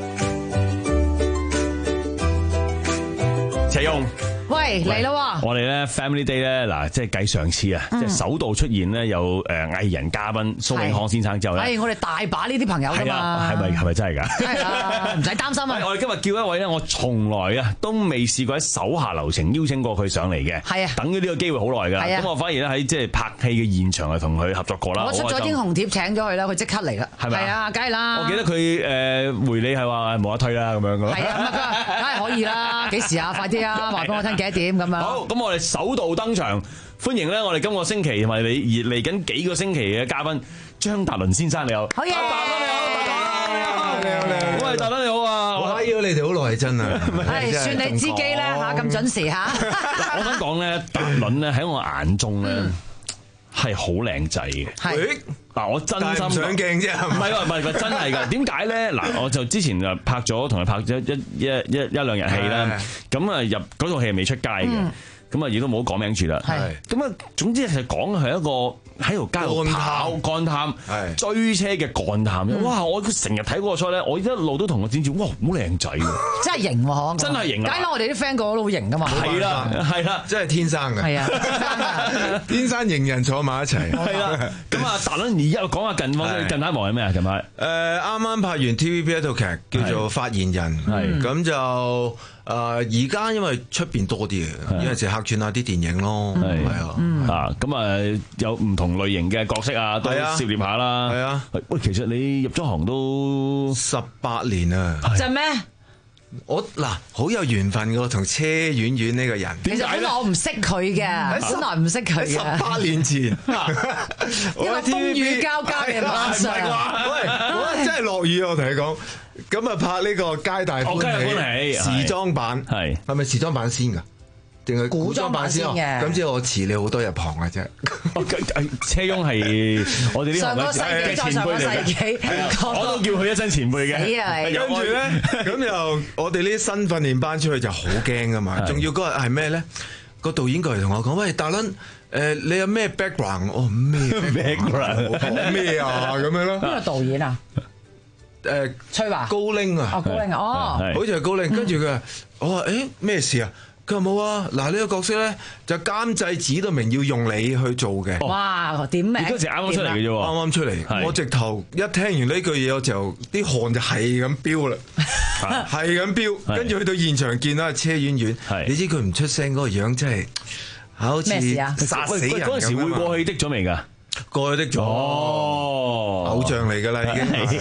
齊用。 喂，嚟啦！ 我哋咧 Family Day 咧，嗱，即係計上次啊，即係首度出現咧有誒藝人嘉賓蘇永康先生之後咧， 係我哋大把呢啲朋友㗎嘛， 係咪係咪真係㗎？ 係啊，唔使擔心啊！ 我哋今日叫一位咧，我從來啊都未試過喺手下留情邀請過佢上嚟嘅，係啊，等咗呢個機會好耐㗎，咁我反而咧喺即係拍戲嘅現場係同佢合作過啦。 我出咗英雄帖請咗佢啦，佢即刻嚟啦， 係咪？ 係啊，梗係啦。 我記得佢誒回你係話冇得推啦咁樣㗎。 係啊，咁啊，梗係可以啦，幾時啊？快啲啊！話俾我聽幾多點咁樣。 好，咁我哋首度登場，歡迎咧我哋今個星期同埋你而嚟緊幾個星期嘅嘉賓張達倫先生，你好。 好嘢！ 你好，你好，喂，達倫你好啊！ 我要你哋好耐真啊！ 係算你知機啦嚇，咁準時嚇。 我想講咧，達倫咧喺我眼中咧係好靚仔嘅。係嗱，我真心上鏡啫， 唔係唔係唔係真係㗎。點解咧？嗱，我就之前就拍咗同佢拍咗一一一一兩日戲啦。咁啊入嗰套戲係未出街嘅。咁啊，亦都冇講名住啦。咁啊，總之係講係一個喺條街度跑幹探、追車嘅幹探。哇！我成日睇嗰個賽咧，我一路都同我展照，哇，好靚仔喎！ 真係型喎， 真係型啊！ 梗係我哋啲 friend 個個都好型噶嘛。 係啦，係啦， 真係天生嘅。 係啊， 天生型人坐埋一齊。 係啦。咁啊，達倫而家講下近況，近排忙緊咩啊？近排誒啱啱拍完 T V B 一套劇叫做《發言人》，咁就。誒而家因為出邊多啲嘅，有陣時客串下啲電影咯，係啊，啊咁啊有唔同類型嘅角色啊，都涉獵下啦，係啊。喂，其實你入咗行都十八年啊， 真咩？ 我嗱好有緣分嘅，同車婉婉呢個人。 其實本來我唔識佢嘅，本來唔識佢嘅。 十八年前， 一個風雨交加嘅晚上， 喂，我真係落雨啊！我同你講。咁啊拍呢個皆大歡喜時裝版，係係咪時裝版先㗎？定係古裝版先嘅？咁即係我遲你好多入行嘅啫。 車翁係我哋呢行嘅前輩嚟嘅，我都叫佢一聲前輩嘅。 跟住咧，咁又我哋呢啲新訓練班出去就好驚㗎嘛。仲要嗰日係咩咧？個導演過嚟同我講：喂，達倫，誒你有咩 background？ 我咩 background？ 咩啊？咁樣咯。 邊個導演啊？ 誒崔華高拎啊， 哦高拎啊，哦， 好似係高拎，跟住佢話：我話誒咩事啊？佢話冇啊，嗱呢個角色咧就監製指到明要用你去做嘅。 哇，點名？ 嗰時啱啱出嚟嘅啫喎， 啱啱出嚟。我直頭一聽完呢句嘢，我就啲汗就係咁飆啦，係咁飆。跟住去到現場見到阿車婉婉，你知佢唔出聲嗰個樣真係好似殺死人咁啊！ 嗰陣時會過去的咗未㗎？ 過去的咗，偶像嚟㗎啦，已經。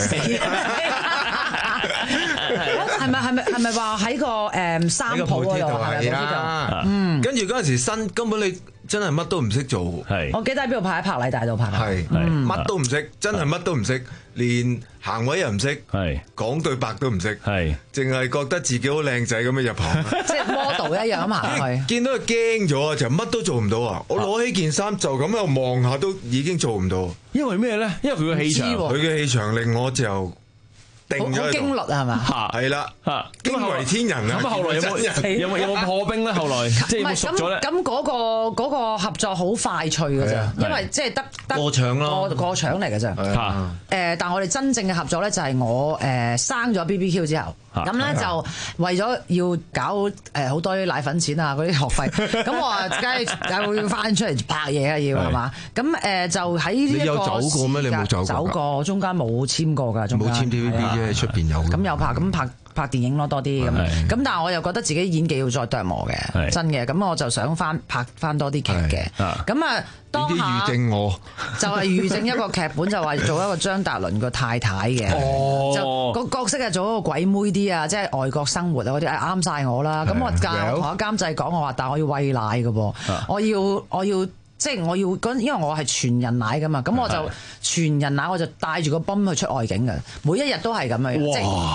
係咪係咪係咪話喺個誒三鋪嗰度係啦？嗯， 跟住嗰陣時新根本你真係乜都唔識做。係， 我記得喺邊度拍？喺柏禮大道拍。 係，乜都唔識，真係乜都唔識，連行位又唔識，係講對白都唔識，係淨係覺得自己好靚仔咁樣入行。 即係 model 一樣咁行去。 見到佢驚咗啊！就乜都做唔到啊！我攞起件衫就咁喺度望下都已經做唔到。 因為咩咧？因為佢嘅氣場， 佢嘅氣場令我就。定咗好驚律係嘛？ 係啦，驚為天人啊！ 咁後來有冇有冇有冇破冰咧？後來即係有冇熟咗咧？ 咁嗰個嗰個合作好快脆㗎咋，因為即係得得過場咯， 過過場嚟㗎咋。誒，但係我哋真正嘅合作咧就係我誒生咗 B B Q 之後，咁咧就為咗要搞誒好多啲奶粉錢啊嗰啲學費，咁我話梗係又要翻出嚟拍嘢啊要係嘛？咁誒就喺呢一個你有走過咩？你冇走過？ 走過，中間冇簽過㗎， 冇簽 T V B。即係出邊有咁有拍咁拍拍電影咯多啲咁，咁但係我又覺得自己演技要再琢磨嘅，真嘅，咁我就想翻拍翻多啲劇嘅，咁啊當下預證我就係預證一個劇本就話做一個張達倫個太太嘅，就個角色係做一個鬼妹啲啊，即係外國生活啊嗰啲啱晒我啦，咁我教同我監製講我話，但係我要餵奶嘅噃，我要我要。即係我要嗰，因為我係全人奶噶嘛，咁我就全人奶，我就帶住個泵去出外景嘅，每一日都係咁樣。即係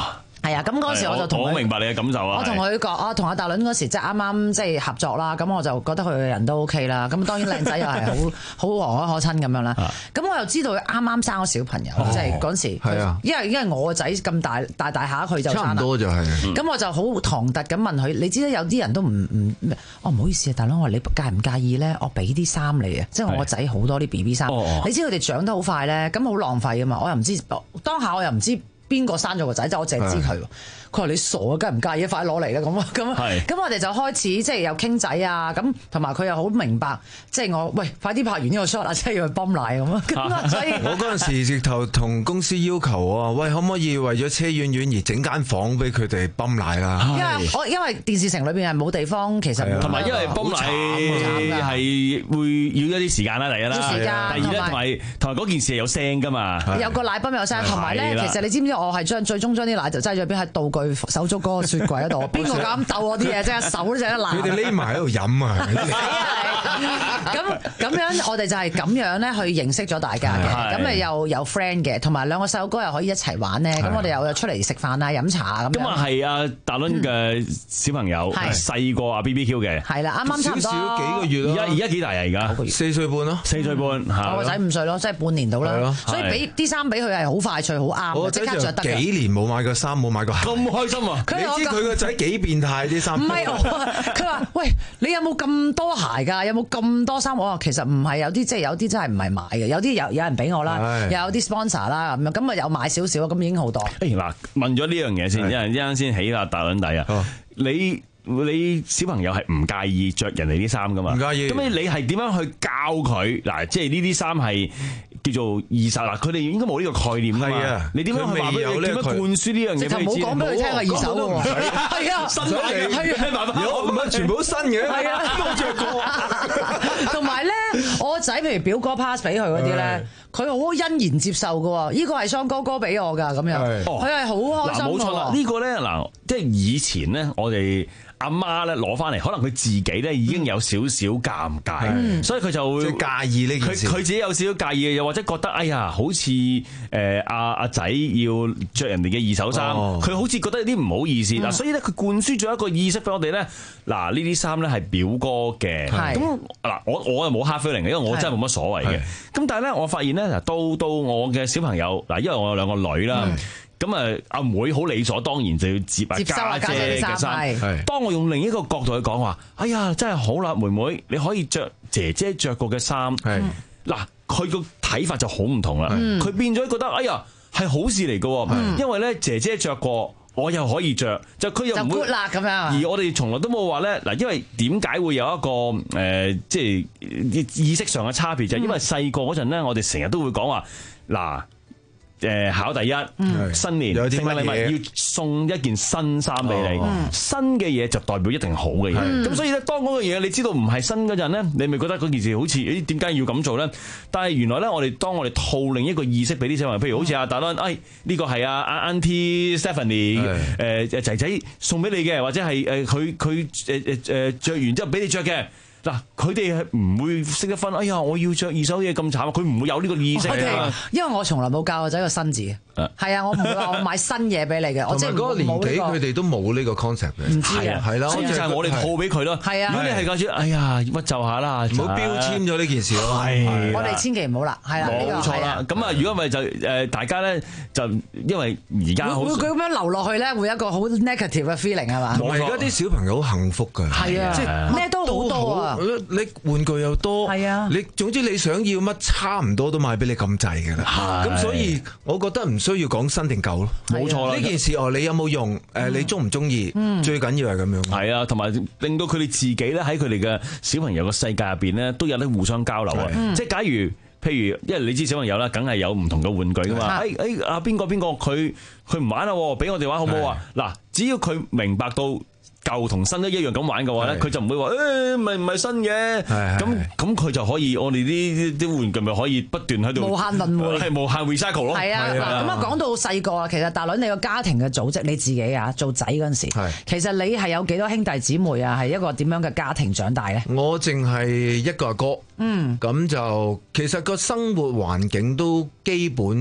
係啊，咁嗰時我就同佢， 我明白你嘅感受啊。 我同佢講，我同阿大倫嗰時即係啱啱即係合作啦，咁我就覺得佢嘅人都 OK 啦。咁當然靚仔又係好好和藹可親咁樣啦。咁我又知道佢啱啱生咗小朋友，即係嗰時，因為因為我個仔咁大大大下，佢就生啦。 差唔多就係。 咁我就好唐突咁問佢，你知道有啲人都唔唔，哦唔好意思啊，大倫，我話你介唔介意咧？我俾啲衫你啊，即係我個仔好多啲 B B 衫，你知佢哋長得好快咧，咁好浪費啊嘛。我又唔知當下我又唔知邊個生咗個仔，即係我淨係知佢。佢話你傻啊，介唔介意快攞嚟咧？咁啊咁啊，咁我哋就開始即係有傾仔啊，咁同埋佢又好明白，即係我喂快啲拍完呢個 shot 啊，即係要去泵奶咁啊，咁啊，所以我嗰陣時直頭同公司要求啊，喂可唔可以為咗車婉婉而整間房俾佢哋泵奶啦？ 因為我因為電視城裏邊係冇地方，其實同埋因為泵奶係會要一啲時間啦，第一啦， 時間， 第二咧同埋同埋嗰件事係有聲噶嘛， 有個奶泵有聲，同埋咧其實你知唔知我係將最終將啲奶就擠咗邊喺道具手足嗰個雪櫃嗰度，邊個敢鬥我啲嘢？即係手都成得爛。 佢哋匿埋喺度飲啊！ 咁咁樣我哋就係咁樣咧去認識咗大家嘅，咁咪又有 friend 嘅，同埋兩個細佬哥又可以一齊玩咧。咁我哋又出嚟食飯啊、飲茶啊咁樣。咁啊係阿大倫嘅小朋友細過阿 B B Q 嘅， 係啦，啱啱差唔多少少幾個月咯。 而家而家幾大啊？而家四歲半咯， 四歲半。 我個仔五歲咯，即係半年到啦。所以俾啲衫俾佢係好快脆、好啱，即刻着得。 幾年冇買過衫，冇買過鞋。 咁開心啊！ 你知佢個仔幾變態啲衫？ 唔係我，佢話：喂，你有冇咁多鞋㗎？有冇咁多衫？我話其實唔係，有啲即係有啲真係唔係買嘅，有啲有有人俾我啦，又有啲 sponsor 啦咁樣，咁啊有買少少，咁已經好多。 誒嗱，問咗呢樣嘢先，因為一陣先起啦大倫底啊，你。你小朋友係唔介意着人哋啲衫噶嘛？唔介意。 咁你係點樣去教佢嗱？即係呢啲衫係叫做二手嗱，佢哋應該冇呢個概念㗎嘛。係啊。你點樣去話俾佢？點樣灌輸呢樣嘢俾佢知？ 唔好講俾佢聽係二手喎。係啊， 新買嘅。係啊， 有唔係全部都新嘅。 係啊， 冇着過。 同埋咧，我個仔譬如表哥 pass 俾佢嗰啲咧，佢好欣然接受㗎喎。呢個係雙哥哥俾我㗎，咁樣。佢係好開心㗎。 嗱，冇錯啦，呢個咧嗱，即係以前咧，我哋。阿媽咧攞翻嚟，可能佢自己咧已經有少少尷尬，嗯、所以佢就會介意呢件事。 佢佢自己有少少介意嘅，又或者覺得哎呀，好似誒阿阿仔要着人哋嘅二手衫，佢、哦、好似覺得有啲唔好意思嗱，嗯、所以咧佢灌輸咗一個意識俾我哋咧，嗱呢啲衫咧係表哥嘅，咁嗱我我又冇 hard feeling 嘅，因為我真係冇乜所謂嘅。咁但係咧，我發現咧嗱，到到我嘅小朋友嗱，因為我有兩個女啦。嗯咁啊，阿妹好理所當然就要接阿家姐嘅衫。當我用另一個角度去講話，哎呀，真係好啦，妹妹你可以着姐姐着過嘅衫。嗱，佢個睇法就好唔同啦。佢、嗯、變咗覺得，哎呀，係好事嚟嘅，嗯、因為咧姐姐着過，我又可以着，就佢又唔會啦咁樣。 而我哋從來都冇話咧，嗱，因為點解會有一個誒、呃，即係意識上嘅差別，就係因為細個嗰陣咧，我哋成日都會講話，嗱。誒考第一，嗯、新年聖誕禮物要送一件新衫俾你，嗯、新嘅嘢就代表一定好嘅嘢。咁、嗯、所以咧，當嗰個嘢你知道唔係新嗰陣咧，你咪覺得嗰件事好似誒點解要咁做咧？但係原來咧，我哋當我哋套另一個意識俾啲小朋友，譬如好似阿大倫，誒呢個係阿阿 Auntie Stephanie 誒誒仔仔送俾你嘅，或者係誒佢佢誒誒誒著完之後俾你着嘅。嗱，佢哋係唔會識得分。哎呀，我要着二手嘢咁慘，佢唔會有呢個意識啊。 因為我從來冇教我仔個新字嘅。係啊，我唔會話我買新嘢俾你嘅。我即係嗰個年紀，佢哋都冇呢個 concept 嘅。 唔知啊， 係啦， 所以就係我哋套俾佢咯。 係啊， 如果你係教住，哎呀，屈就下啦， 唔好標籤咗呢件事咯。 係， 我哋千祈唔好啦。係啦， 冇錯啦。咁啊，如果唔係就誒，大家咧就因為而家好， 會佢咁樣流落去咧，會有一個好 negative 嘅 feeling 係嘛？ 而家啲小朋友好幸福㗎。 係啊，即係咩都好多啊。 你玩具又多，係啊！你總之你想要乜，差唔多都買俾你咁滯㗎啦。咁所以我覺得唔需要講新定舊咯。冇錯啦，呢件事哦，你有冇用？誒，你中唔中意？最緊要係咁樣。係啊，同埋令到佢哋自己咧喺佢哋嘅小朋友嘅世界入邊咧，都有得互相交流啊！即係假如譬如，因為你知小朋友啦，梗係有唔同嘅玩具㗎嘛。誒誒，啊邊個邊個佢佢唔玩啦，俾我哋玩好唔好啊？嗱，只要佢明白到。舊同新都一樣咁玩嘅話咧，佢就唔會話誒，唔係唔係新嘅，咁咁佢就可以，我哋啲啲玩具咪可以不斷喺度無限輪迴， 係無限 recycle 咯。 係啊，嗱咁啊，講到細個啊，其實大倫你個家庭嘅組織，你自己啊做仔嗰陣時，其實你係有幾多兄弟姊妹啊？係一個點樣嘅家庭長大咧？ 我淨係一個阿哥，嗯，咁就其實個生活環境都基本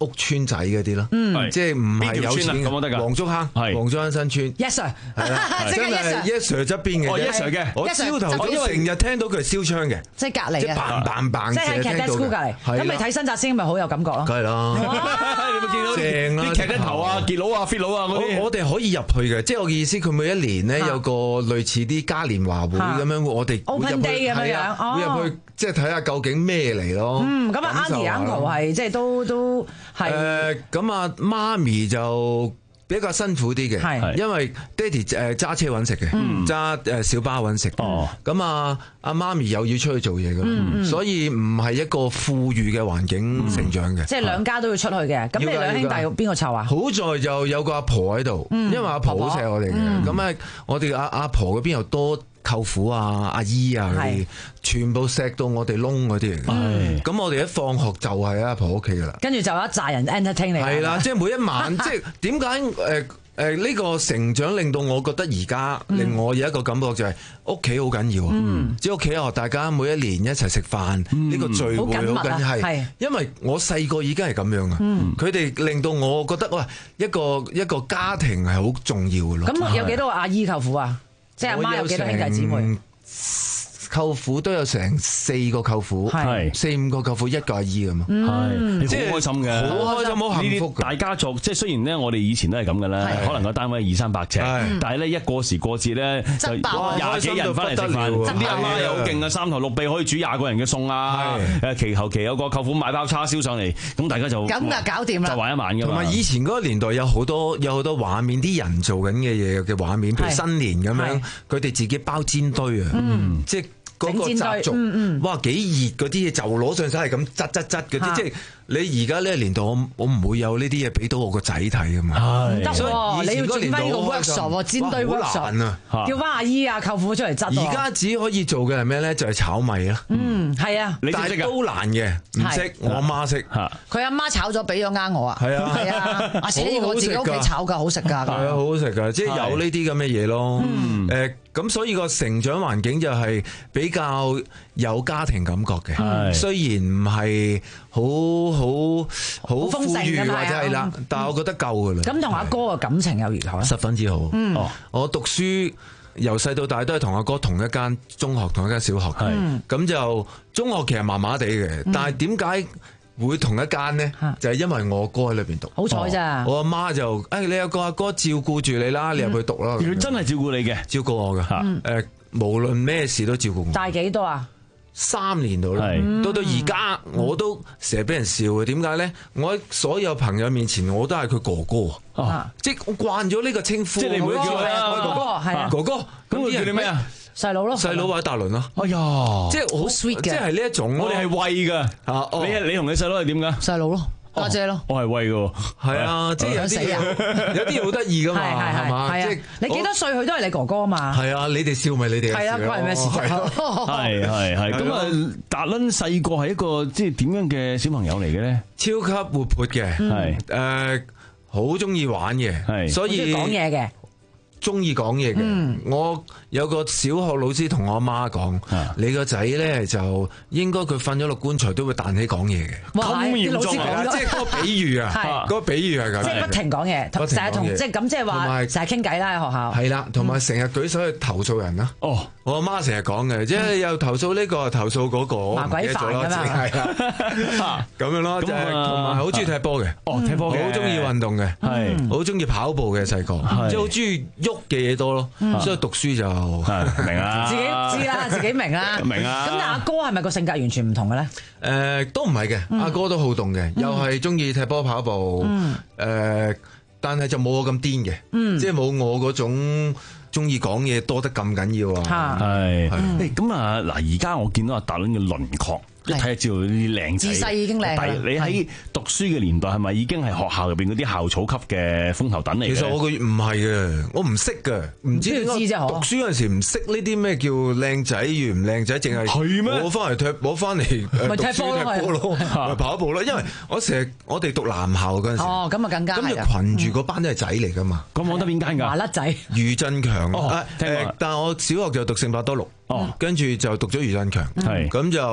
屋村仔嗰啲咯， 嗯即係唔係有錢嘅黃竹坑、黃竹坑新村 ，yes sir， 係啦， 即係真係 yes sir 側邊嘅 yes sir 嘅， 我朝頭早成日聽到佢係燒槍嘅， 即係隔離即係嘭嘭嘭， 即係喺 Cadet School 隔離，咁你睇新紮師咪好有感覺咯， 梗係啦， 你有冇見到正啊啲劇頭啊、傑佬啊、fit 佬啊嗰啲？ 我哋可以入去嘅，即係我嘅意思，佢每一年咧有個類似啲嘉年華會咁樣，我哋 Open Day 咁樣樣， 會入去即係睇下究竟咩嚟咯。 嗯，咁啊 Auntie Uncle 係即係都都係誒，咁啊媽咪就比較辛苦啲嘅，因為爹哋誒揸車揾食嘅，揸誒小巴揾食。哦，咁啊阿媽咪又要出去做嘢㗎，所以唔係一個富裕嘅環境成長嘅。 即係兩家都要出去嘅。咁你兩兄弟邊個湊啊？ 好在就有個阿婆喺度，因為阿婆好錫我哋嘅。咁啊，我哋阿阿婆嗰邊又多舅父啊、阿姨啊嗰啲，全部錫到我哋窿嗰啲嚟嘅。咁我哋一放學就係阿婆屋企噶啦。 跟住就有一紮人 entertain 你。 係啦，即係每一晚，即係點解誒誒呢個成長令到我覺得而家令我有一個感覺就係屋企好緊要啊！即係屋企啊，大家每一年一齊食飯，呢個聚會好緊要係，因為我細個已經係咁樣啊。佢哋令到我覺得哇，一個一個家庭係好重要嘅咯。 咁有幾多個阿姨舅父啊？即係阿媽有幾多兄弟姊妹？ 舅父都有成四個舅父，係四五個舅父，一個阿姨咁啊， 係即係好開心嘅， 好開心，好幸福嘅。 大家族即係雖然咧，我哋以前都係咁嘅啦，可能個單位二三百尺，但係咧一過時過節咧就廿幾人翻嚟食飯，啲阿媽又好勁啊，三頭六臂可以煮廿個人嘅餸啊！誒其後期有個舅父買包叉燒上嚟，咁大家就咁啊搞掂啦， 就玩一晚㗎嘛。 同埋以前嗰個年代有好多有好多畫面，啲人做緊嘅嘢嘅畫面，譬如新年咁樣，佢哋自己包煎堆啊，即係。嗰個習俗，嗯嗯哇幾熱嗰啲嘢就攞上手係咁質質質嗰啲，即係你而家呢個年代，我我唔會有呢啲嘢俾到我個仔睇噶嘛。 唔得喎，你要整翻呢個 workshop 煎堆 workshop 啊， 叫翻阿姨啊舅父出嚟質。 而家只可以做嘅係咩咧？就係炒米啦。 嗯，係啊， 但係都難嘅，唔識我阿媽識。 佢阿媽炒咗俾咗呃我啊。 係啊， 係啊，阿姐我自己屋企炒㗎，好食㗎。係啊，好好食㗎，即係有呢啲咁嘅嘢咯。誒。咁所以個成長環境就係比較有家庭感覺嘅，雖然唔係好好好富裕或者係啦，但係我覺得夠噶啦。 咁同阿哥嘅感情有如何咧？ 十分之好。嗯，我讀書由細到大都係同阿哥同一間中學，同一間小學。係咁就中學其實麻麻地嘅，但係點解會同一間呢？就係因為我哥喺裏邊讀， 好彩咋。 我阿媽就誒，你有個阿哥照顧住你啦，你入去讀啦。 佢真係照顧你嘅， 照顧我嘅。誒，無論咩事都照顧我。 大幾多啊？ 三年到啦，到到而家我都成日俾人笑嘅。點解咧？我喺所有朋友面前，我都係佢哥哥，即係我慣咗呢個稱呼。 即係你唔會叫佢哥哥，係啊， 哥哥。咁佢叫你咩啊？ 細佬咯， 細佬或者大倫咯。 哎呀， 即係好 sweet 嘅，即係呢一種。 我哋係喂噶，你你同你細佬係點噶？ 細佬咯，家姐咯。 我係喂噶， 係啊，即係有啲有啲好得意噶嘛，係嘛？即係你幾多歲佢都係你哥哥啊嘛。 係啊，你哋笑咪你哋係啊，關係咩事？ 係係係。咁啊，達倫細個係一個即係點樣嘅小朋友嚟嘅咧？ 超級活潑嘅，係誒，好中意玩嘅，係，所以講嘢嘅。 中意講嘢嘅，我有個小學老師同我阿媽講，你個仔咧就應該佢瞓咗落棺材都會彈起講嘢嘅。 咁嚴重啊！ 即係嗰個比喻啊，嗰個比喻係咁。 即係不停講嘢，成日同即係咁即係話成日傾偈啦喺學校。 係啦，同埋成日舉手去投訴人啦。哦，我阿媽成日講嘅，即係又投訴呢個，投訴嗰個， 麻鬼煩㗎嘛。 係啦，咁樣咯，就係同埋好中意踢波嘅。 哦，踢波嘅， 好中意運動嘅，係好中意跑步嘅細個，即係好中意喐嘅嘢多咯，所以讀書就明啦， 自己知啦，自己明啦， 明啊。 咁但阿哥係咪個性格完全唔同嘅咧？ 誒，都唔係嘅，阿哥都好動嘅，又係中意踢波跑步，誒，但係就冇我咁癲嘅，即係冇我嗰種中意講嘢多得咁緊要啊。 係係咁啊！嗱，而家我見到阿達倫嘅輪廓。一睇就知道呢啲靚仔， 自細已經靚。 但係你喺讀書嘅年代係咪已經係學校入邊嗰啲校草級嘅風頭躉嚟？ 其實我個唔係嘅，我唔識嘅，唔知點解讀書嗰陣時唔識呢啲咩叫靚仔與唔靚仔，淨係係咩？ 我翻嚟踢，我翻嚟咪踢波咯，咪跑步咯。因為我成日我哋讀男校嗰陣時， 哦咁啊更加咁就羣住嗰班都係仔嚟噶嘛。 咁講得邊間㗎？ 麻甩仔。 余振強誒，但係我小學就讀聖伯多祿，跟住就讀咗余振強，咁就。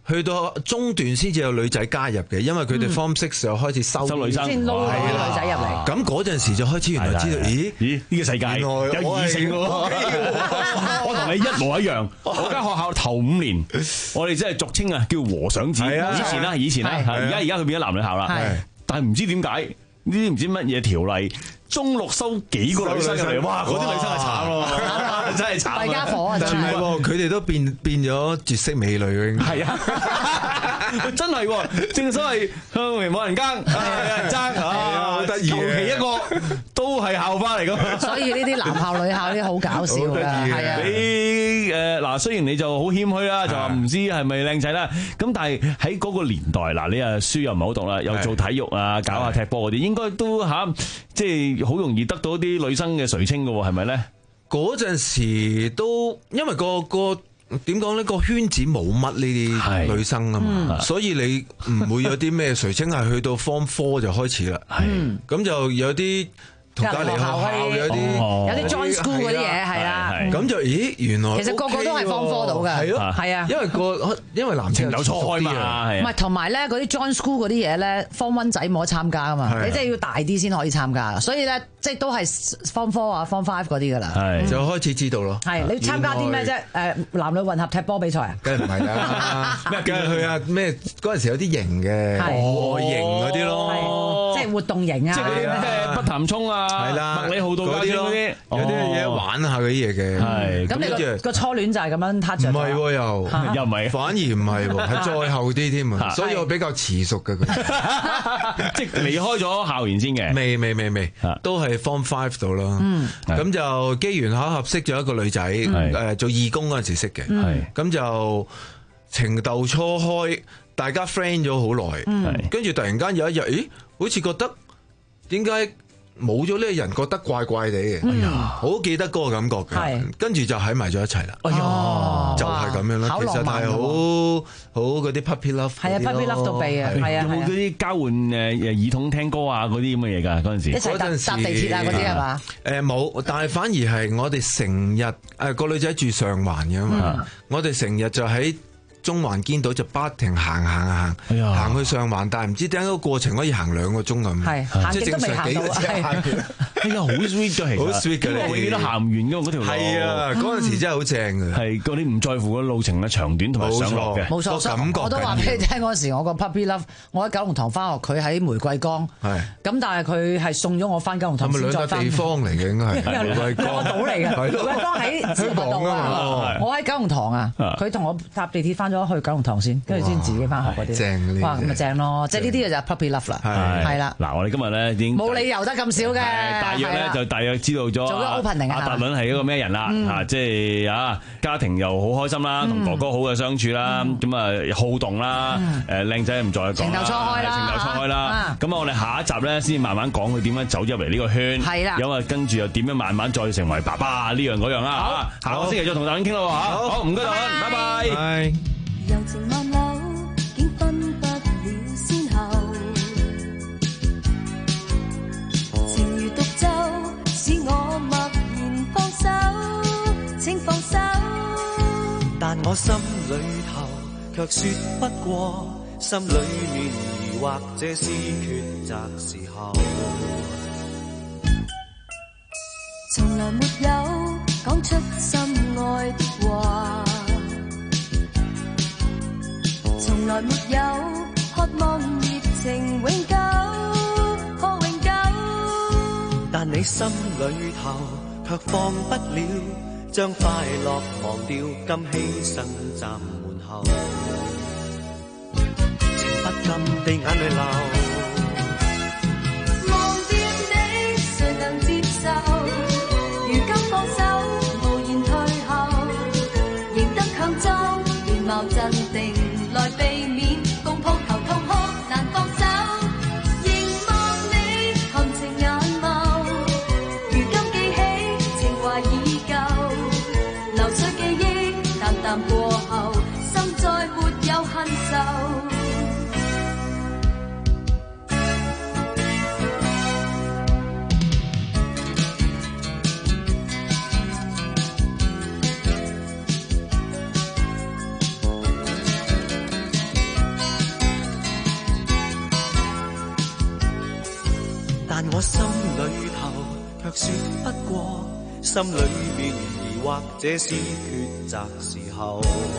去到中段先至有女仔加入嘅，因為佢哋 Form Six 就開始收收女生， 先撈啲女仔入嚟。 咁嗰陣時就開始原來知道，咦咦呢個世界有異性喎！我同你一模一樣，我間學校頭五年，我哋真係俗稱啊叫和尚子。以前啦，以前啦，而家而家佢變咗男女校啦。但係唔知點解呢啲唔知乜嘢條例。中六收幾個女生入嚟，哇！嗰啲女生係慘咯，真係慘。大家伙啊， 全部佢哋都變變咗絕色美女嘅。 係啊，真係喎！正所謂向來冇人耕，有人爭啊！好得意，求其一個都係校花嚟㗎。 所以呢啲男校女校呢好搞笑㗎，係啊。 你誒嗱，雖然你就好謙虛啦，就話唔知係咪靚仔啦，咁但係喺嗰個年代嗱，你啊書又唔係好讀啦，又做體育啊，搞下踢波嗰啲，應該都嚇即係。好容易得到啲女生嘅垂青嘅喎，係咪咧？ 嗰陣時都因為個個點講呢個圈子冇乜呢啲女生啊嘛，嗯、所以你唔會有啲咩垂青，係去到 Form Four 就開始啦。係咁就有啲。同隔離學校有啲有啲 join school 嗰啲嘢係啦， 咁就咦原來其實個個都係放科到嘅，係咯，係啊， 因為個因為男情有初開嘛， 唔係同埋咧嗰啲 join school 嗰啲嘢咧，Form One 仔冇得參加噶嘛，你真係要大啲先可以參加，所以咧即係都係 Form Four 啊 Form Five 嗰啲噶啦， 就開始知道咯。 係你參加啲咩啫？誒男女混合踢波比賽啊？ 梗係唔係啦，咩梗係去啊咩嗰陣時有啲型嘅外型嗰啲咯， 即係活動型啊， 即係嗰啲咩北潭涌啊，係啦。好多嗰啲咯，有啲嘢玩下嗰啲嘢嘅。係咁，你個個初戀就係咁樣撻著。 唔係喎，又又唔係， 反而唔係喎，係再後啲添啊。所以我比較遲熟嘅佢。 即係離開咗校園先嘅。 未未未未，都係 Form Five 度咯。咁就機緣巧合識咗一個女仔，誒做義工嗰陣時識嘅。咁就情竇初開，大家 friend 咗好耐。跟住突然間有一日，咦？好似覺得點解？冇咗呢個人覺得怪怪地嘅，哎呀，好記得嗰個感覺嘅，跟住就喺埋咗一齊啦。哎呀，就係咁樣啦。其實係好好嗰啲 puppy love， 係啊 puppy love 到痹啊，係啊。 有冇嗰啲交換誒誒耳筒聽歌啊嗰啲咁嘅嘢㗎？嗰陣時一齊搭搭地鐵啊嗰啲係嘛？ 誒冇，但係反而係我哋成日誒個女仔住上環嘅嘛，我哋成日就喺中環堅道就不停行行行行去上環，但係唔知點解個過程可以行兩個鐘咁， 係即係正常幾個車行。 哎呀，好 sweet 㗎，其實好 sweet 㗎， 我記得行唔完㗎嘛嗰條路。 係啊，嗰陣時真係好正嘅。係嗰啲唔在乎個路程嘅長短同埋上落嘅。 冇錯，感覺我都話俾你聽嗰陣時，我個 puppy love，我喺九龍塘翻學，佢喺玫瑰崗。係。咁但係佢係送咗我翻九龍塘先再翻。係咪兩笪地方嚟嘅應該係？玫瑰崗。兩個島嚟嘅。玫瑰崗喺香港啊！我喺九龍塘啊，佢同我搭地鐵翻咗去九龍塘先，跟住先自己翻學嗰啲。正哇，咁咪正咯！即係呢啲就係 puppy love 啦。係。係啦。嗱， 我哋今日咧已經冇理由得咁少嘅。 大約咧就大約知道咗阿達倫係一個咩人啦，啊，即係啊家庭又好開心啦，同哥哥好嘅相處啦，咁啊好動啦，誒靚仔唔再講，情竇初開啦，情竇初開啦，咁啊我哋下一集咧先慢慢講佢點樣走入嚟呢個圈，係啦，咁啊跟住又點樣慢慢再成為爸爸呢樣嗰樣啦，嚇，下個星期再同達倫傾咯嚇，好唔該達倫，拜拜。 但我心裏頭卻說不過，心裏面疑惑這是抉擇時候。 從來沒有講出心愛的話，從來沒有渴望熱情永久，可永久。 但你心裏頭卻放不了，將快樂忘掉，今犧牲站門後，情不禁地眼淚流。 忘掉你，誰能接受？如今放手，無言退後，贏得強裝，面貌鎮定，來避免共抱頭痛哭，難放手。凝望你含情眼眸，如今記起情懷已舊。淡過後，心再沒有恨愁。 我心裏頭卻說不過，心裏面疑惑，這是抉擇時候。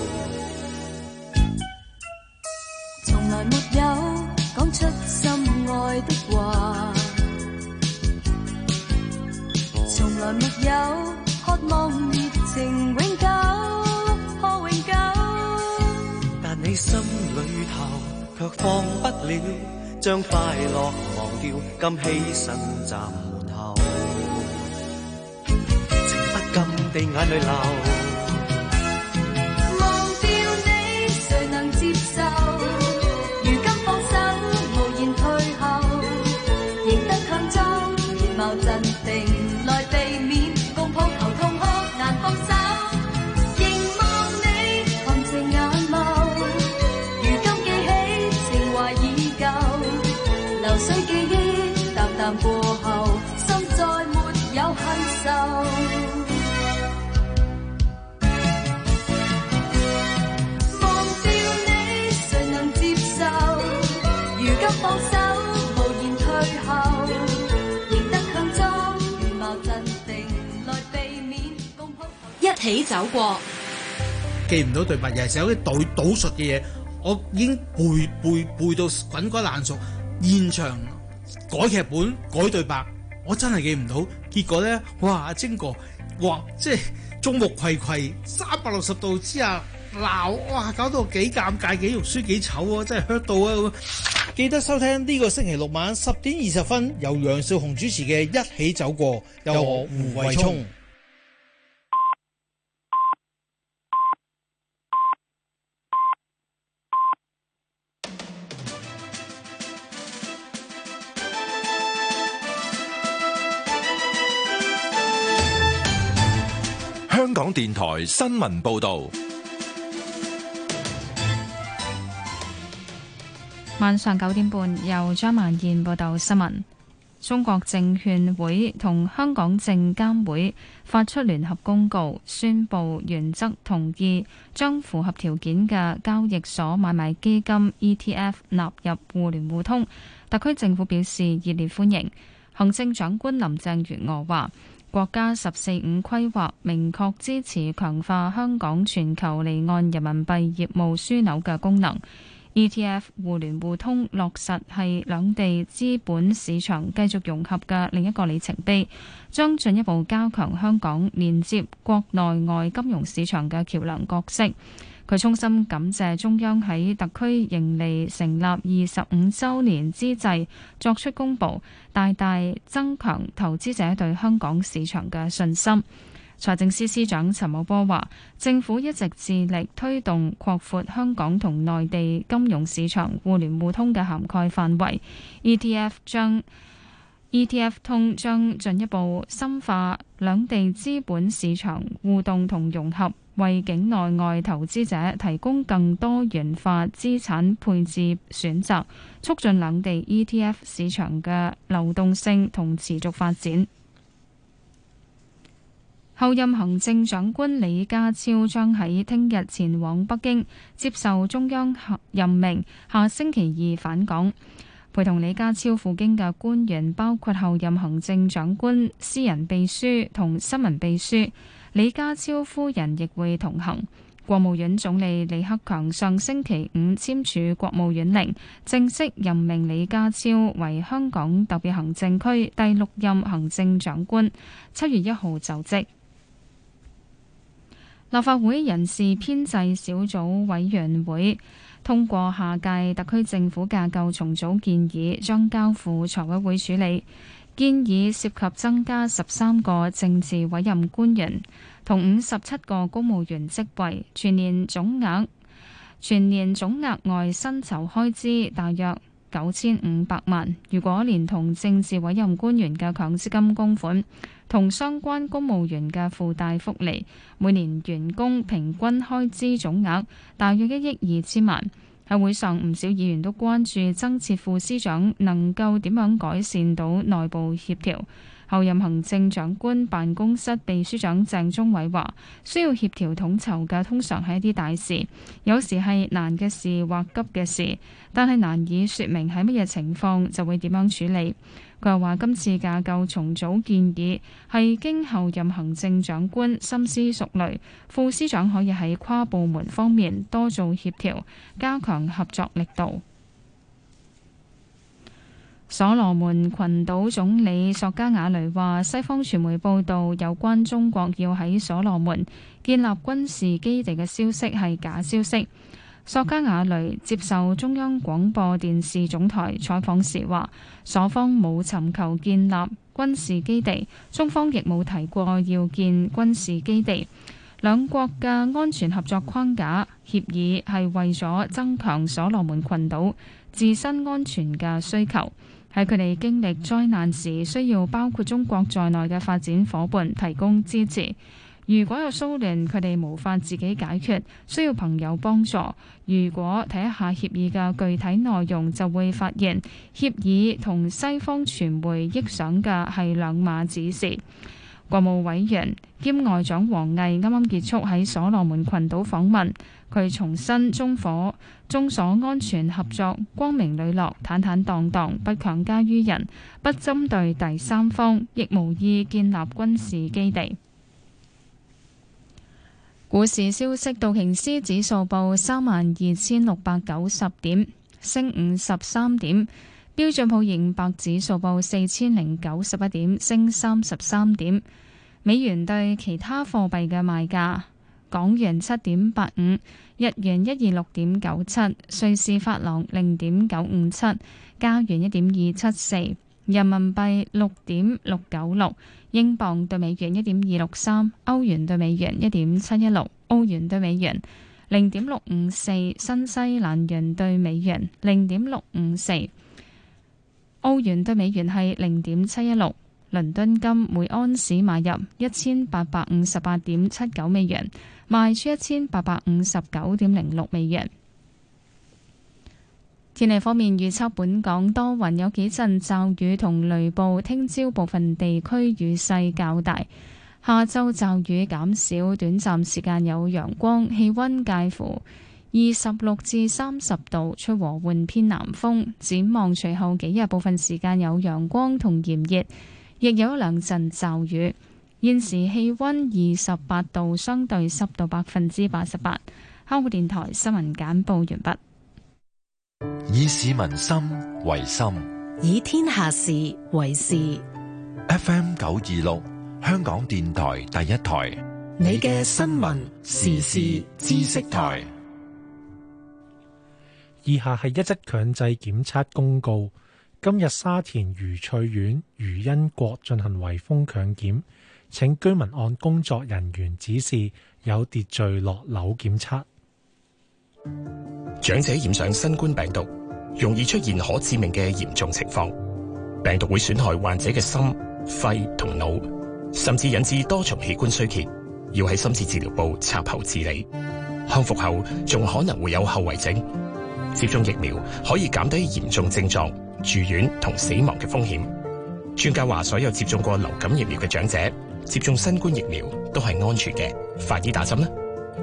從來沒有講出心愛的話，從來沒有渴望熱情永久，可永久。 但你心裏頭卻放不了，將快樂忘掉，今犧牲站門後，情不禁地眼淚流。 忘掉你，誰能接受？如今放手，無言退後，仍得強裝面貌鎮定，來避免共抱頭痛哭難放手。凝望你含情眼眸，如今記起情懷已久，流水記憶淡淡過後，心再沒有恨愁。忘掉你，誰能接受？如今放手，無言退後，仍得強裝面貌鎮定，來避免共抱頭。 一起走過， 記唔到對白，又係寫啲賭賭術嘅嘢，我已經背背背到滾瓜爛熟。現場改劇本改對白，我真係記唔到。結果咧，哇！阿晶哥，哇！即係眾目睽睽，三百六十度之下鬧，哇！搞到幾尷尬，幾肉酸，幾醜啊！真係 hurt 到啊！記得收聽呢個星期六晚十點二十分，由楊少雄主持嘅《一起走過》，由我胡慧聰。 香港電台新聞報導， 晚上九點半由張曼燕報道新聞。中國證券會同香港證監會發出聯合公告，宣布原則同意將符合條件嘅交易所買賣基金 E T F 納入互聯互通。特區政府表示熱烈歡迎。行政長官林鄭月娥話，國家十四五規劃明確支持強化香港全球離岸人民幣業務樞紐嘅功能。E T F 互聯互通落實係兩地資本市場繼續融合嘅另一個里程碑，將進一步加強香港連接國內外金融市場嘅橋樑角色。佢衷心感謝中央喺特區迎嚟成立二十五週年之際作出公佈，大大增強投資者對香港市場嘅信心。財政司司長陳茂波話，政府一直致力推動擴闊香港同內地金融市場互聯互通嘅涵蓋範圍。E T F 將 E T F 通將進一步深化兩地資本市場互動同融合，為境內外投資者提供更多元化資產配置選擇，促進兩地 E T F 市場嘅流動性同持續發展。候任行政長官李家超將喺聽日前往北京接受中央任命，下星期二返港。陪同李家超赴京嘅官員包括候任行政長官私人秘書同新聞秘書，李家超夫人亦會同行。國務院總理李克強上星期五簽署國務院令，正式任命李家超為香港特別行政區第六任行政長官，七月一號就職。立法會人事編制小組委員會通過下屆特區政府架構重組建議，將交付財委會處理。建議涉及增加十三個政治委任官員同五十七個公務員職位，全年總額全年總額外薪酬開支大約九千五百萬。如果連同政治委任官員嘅強積金供款同相關公務員嘅附帶福利，每年員工平均開支總額大約一億二千萬。喺會上，唔少議員都關注曾設副司長能夠點樣改善到內部協調。候任行政長官辦公室秘書長鄭中偉話，需要協調統籌嘅通常係一啲大事，有時係難嘅事或急嘅事，但係難以說明喺乜嘢情況就會點樣處理。 佢又話今次架構重組建議係經後任行政長官深思熟慮，副司長可以喺跨部門方面多做協調，加強合作力度。所羅門群島總理索加瓦雷話，西方傳媒報道有關中國要喺所羅門建立軍事基地嘅消息係假消息。索加瓦雷接受中央廣播電視總台採訪時話，所方冇尋求建立軍事基地，中方亦冇提過要建軍事基地。兩國嘅安全合作框架協議係為咗增強所羅門群島自身安全嘅需求。喺佢哋經歷災難時，需要包括中國在內嘅發展夥伴提供支持。如果有騷亂，佢哋無法自己解決，需要朋友幫助。如果睇一下協議嘅具體內容，就會發現協議同西方傳媒臆想嘅係兩碼子事。國務委員兼外長王毅啱啱結束喺所羅門群島訪問，佢重申中火中所安全合作光明磊落、坦坦蕩蕩，不強加於人，不針對第三方，亦無意建立軍事基地。股市消息，道瓊斯指數報三萬二千六百九十點，升五十三點。標準普爾五百指數報四千零九十一點，升三十三點。美元對其他貨幣嘅賣價：港元七點八五，日元一二六點九七，瑞士法郎零點九五七，加元一點二七四，人民幣六點六九六，英鎊對美元一點二六三，歐元對美元一點七一六，澳元對美元零點六五四，新西蘭元對美元零點六五四。澳元對美元係零點七一六，倫敦金每安士買入一千八百五十八點七九美元，賣出一千八百五十九點零六美元。天氣方面預測，本港多雲，有幾陣驟雨同雷暴，聽朝部分地區雨勢較大，下晝驟雨減少，短暫時間有陽光，氣溫介乎二十六至三十度，吹和緩偏南風。展望隨後幾日，部分時間有陽光同炎熱，亦有一兩陣驟雨。現時氣溫二十八度，相對濕度百分之八十八。香港電台新聞簡報完畢。 以市民心為心， 以天下事為事。 F M 九二六，香港電台第一台， 你嘅新聞時事知識台。 以下係一則強制檢測公告。今日沙田愉翠苑愉欣閣進行圍封強檢，請居民按工作人員指示有秩序落樓檢測。 長者染上新冠病毒，容易出現可致命嘅嚴重情況，病毒會損害患者嘅心、肺同腦，甚至引致多重器官衰竭，要喺深切治療部插喉治理。康復後仲可能會有後遺症。接種疫苗可以減低嚴重症狀、住院同死亡嘅風險。專家話，所有接種過流感疫苗嘅長者接種新冠疫苗都係安全嘅，快啲打針啦！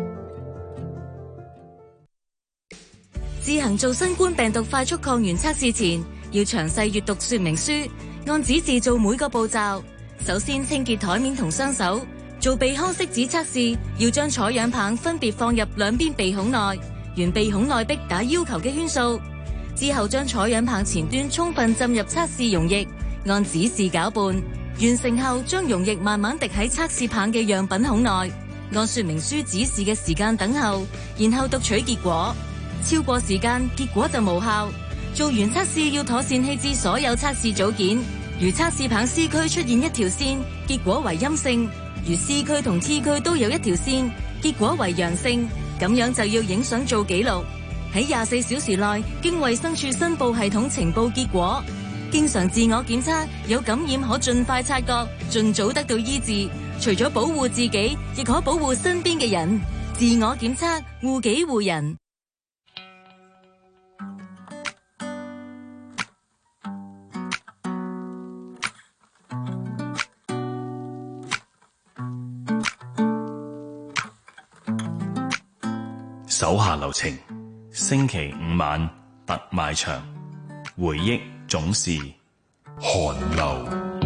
自行做新冠病毒快速抗原測試前，要詳細閱讀說明書，按指示做每個步驟。首先清潔台面同雙手。做鼻腔拭子測試，要將採樣棒分別放入兩邊鼻孔內，沿鼻孔內壁打要求嘅圈數。之後將採樣棒前端充分浸入測試溶液，按指示攪拌。完成後，將溶液慢慢滴喺測試棒嘅樣品孔內，按說明書指示嘅時間等候，然後讀取結果。超過時間，結果就無效。做完測試要妥善棄置所有測試組件。如測試棒 C 區出現一條線，結果為陰性；如 C 區同 T 區都有一條線，結果為陽性。咁樣就要影相做記錄，喺廿四小時內經衛生署申報系統呈報結果。經常自我檢測，有感染可盡快察覺，盡早得到醫治。除咗保護自己，亦可保護身邊嘅人。自我檢測，護己護人。 手下留情，星期五晚特賣場，回憶總是寒流。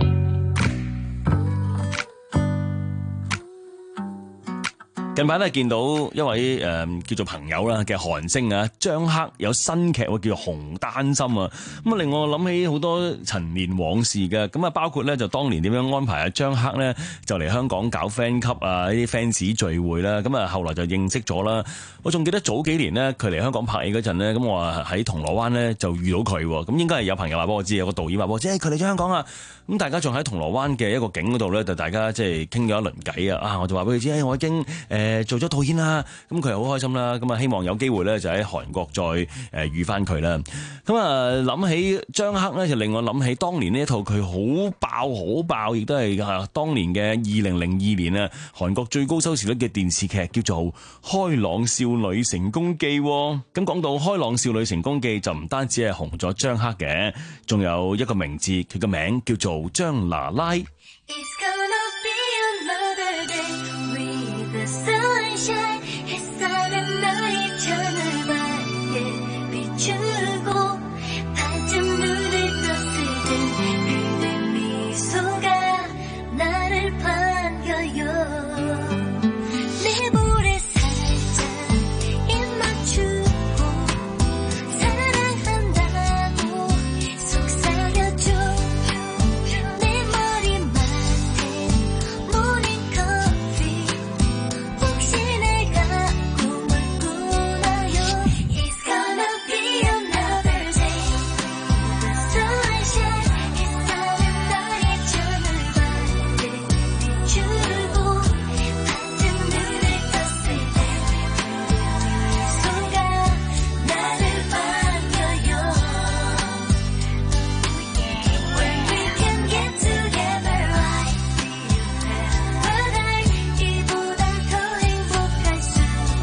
近排咧見到一位誒、呃、叫做朋友啦嘅韓星啊，張克有新劇喎，叫做《紅丹心》啊，咁啊令我諗起好多陳年往事嘅，咁啊包括咧就當年點樣安排啊張克咧就嚟香港搞 friend 級啊呢啲 fans 聚會啦，咁啊後來就認識咗啦。我仲記得早幾年咧佢嚟香港拍戲嗰陣咧，咁我啊喺銅鑼灣咧就遇到佢，咁應該係有朋友話俾我知，有個導演話俾我知，誒佢嚟咗香港啊，咁大家仲喺銅鑼灣嘅一個景嗰度咧，就大家即係傾咗一輪偈啊，啊我就話俾佢知，誒我已經誒。呃誒做咗導演啦，咁佢又好開心啦，咁啊希望有機會咧就喺韓國再誒遇翻佢啦。咁啊諗起張克咧，就令我諗起當年呢一套佢好爆好爆，亦都係啊當年嘅二零零二年啊韓國最高收視率嘅電視劇叫做《開朗少女成功記》。咁講到《開朗少女成功記》，就唔單止係紅咗張克嘅，仲有一個名字，佢個名叫做張娜拉。 Sunshine, 햇살은 너의 천을 밝게 비추고 반쯤 눈을 떴을 땐 그대 미소가 나를 반겨요. 내 볼에 살짝 입 맞추고 사랑한다고 속삭여줘. 내 머리맡에 모닝 커피 혹시 내가 꿈을 꾸나요? It's gonna be another day. Sunshine, 햇살은 너의 천을 밝게 비추고 반쯤 눈을 떴을 때 미소가 나를 반겨요. When we can get together, I feel 이보다 더 행복할 수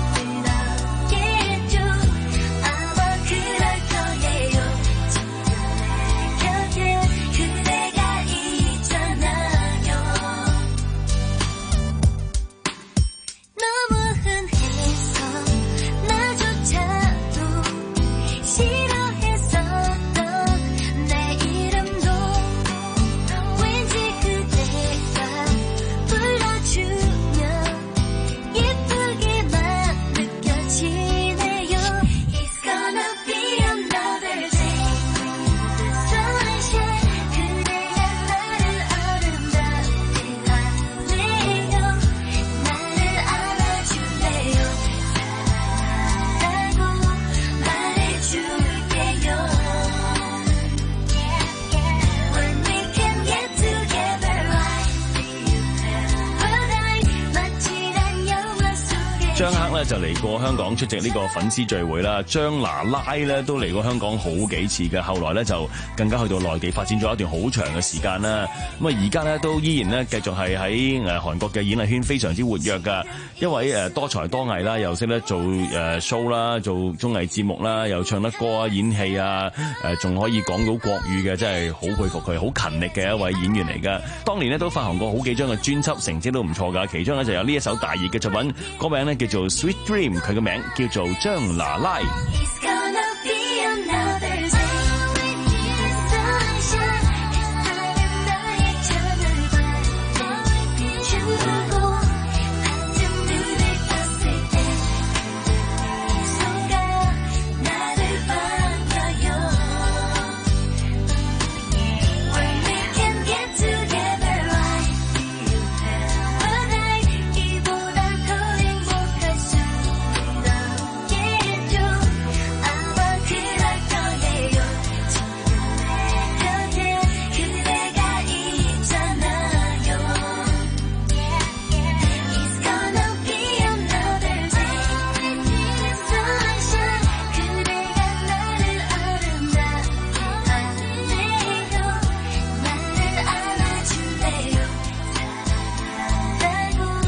있겠죠. 아마 그럴 거예요. 지금 내 곁에 그대가 있잖아요. 너무 흔해서 나조차도 싫어했었던 내 이름도 왠지 그대가 불러주면 예쁘게만 느껴지네요. It's gonna be another day. Sunshine, 그대가 나를 아름답게 하네요. 나를 안아줄래요? 사랑한다고 말해줄게요. When we can get together, I feel paradise. 마치 난 영화 속에 張克咧就嚟過香港出席呢個粉絲聚會啦，張娜拉咧都嚟過香港好幾次嘅，後來咧就更加去到內地發展咗一段好長嘅時間啦。咁啊而家咧都依然咧繼續係喺誒韓國嘅演藝圈非常之活躍噶，一位誒多才多藝啦，又識得做誒 show 啦，做綜藝節目啦，又唱得歌啊、演戲啊，誒仲可以講到國語嘅，真係好佩服佢，好勤力嘅一位演員嚟噶。當年咧都發行過好幾張嘅專輯，成績都唔錯噶，其中咧就有呢一首大熱嘅作品，歌名咧叫做 Sweet Dream， 佢嘅名叫做張娜拉。 It's gonna be another day. Sunshine, 햇살은 너의 천을 밝게 비추고 반쯤 눈을 떴을 때 미소가 나를 반겨요. When we can get together, I feel paradise. 이보다 더 행복할 수 있겠죠. 아마 그럴 거예요. 지금 내 곁에 그대가 있잖아요. It's gonna be another day. Sunshine, 그대가 나를 아름답게 하네요. 나를 안아줄래요? 사랑한다고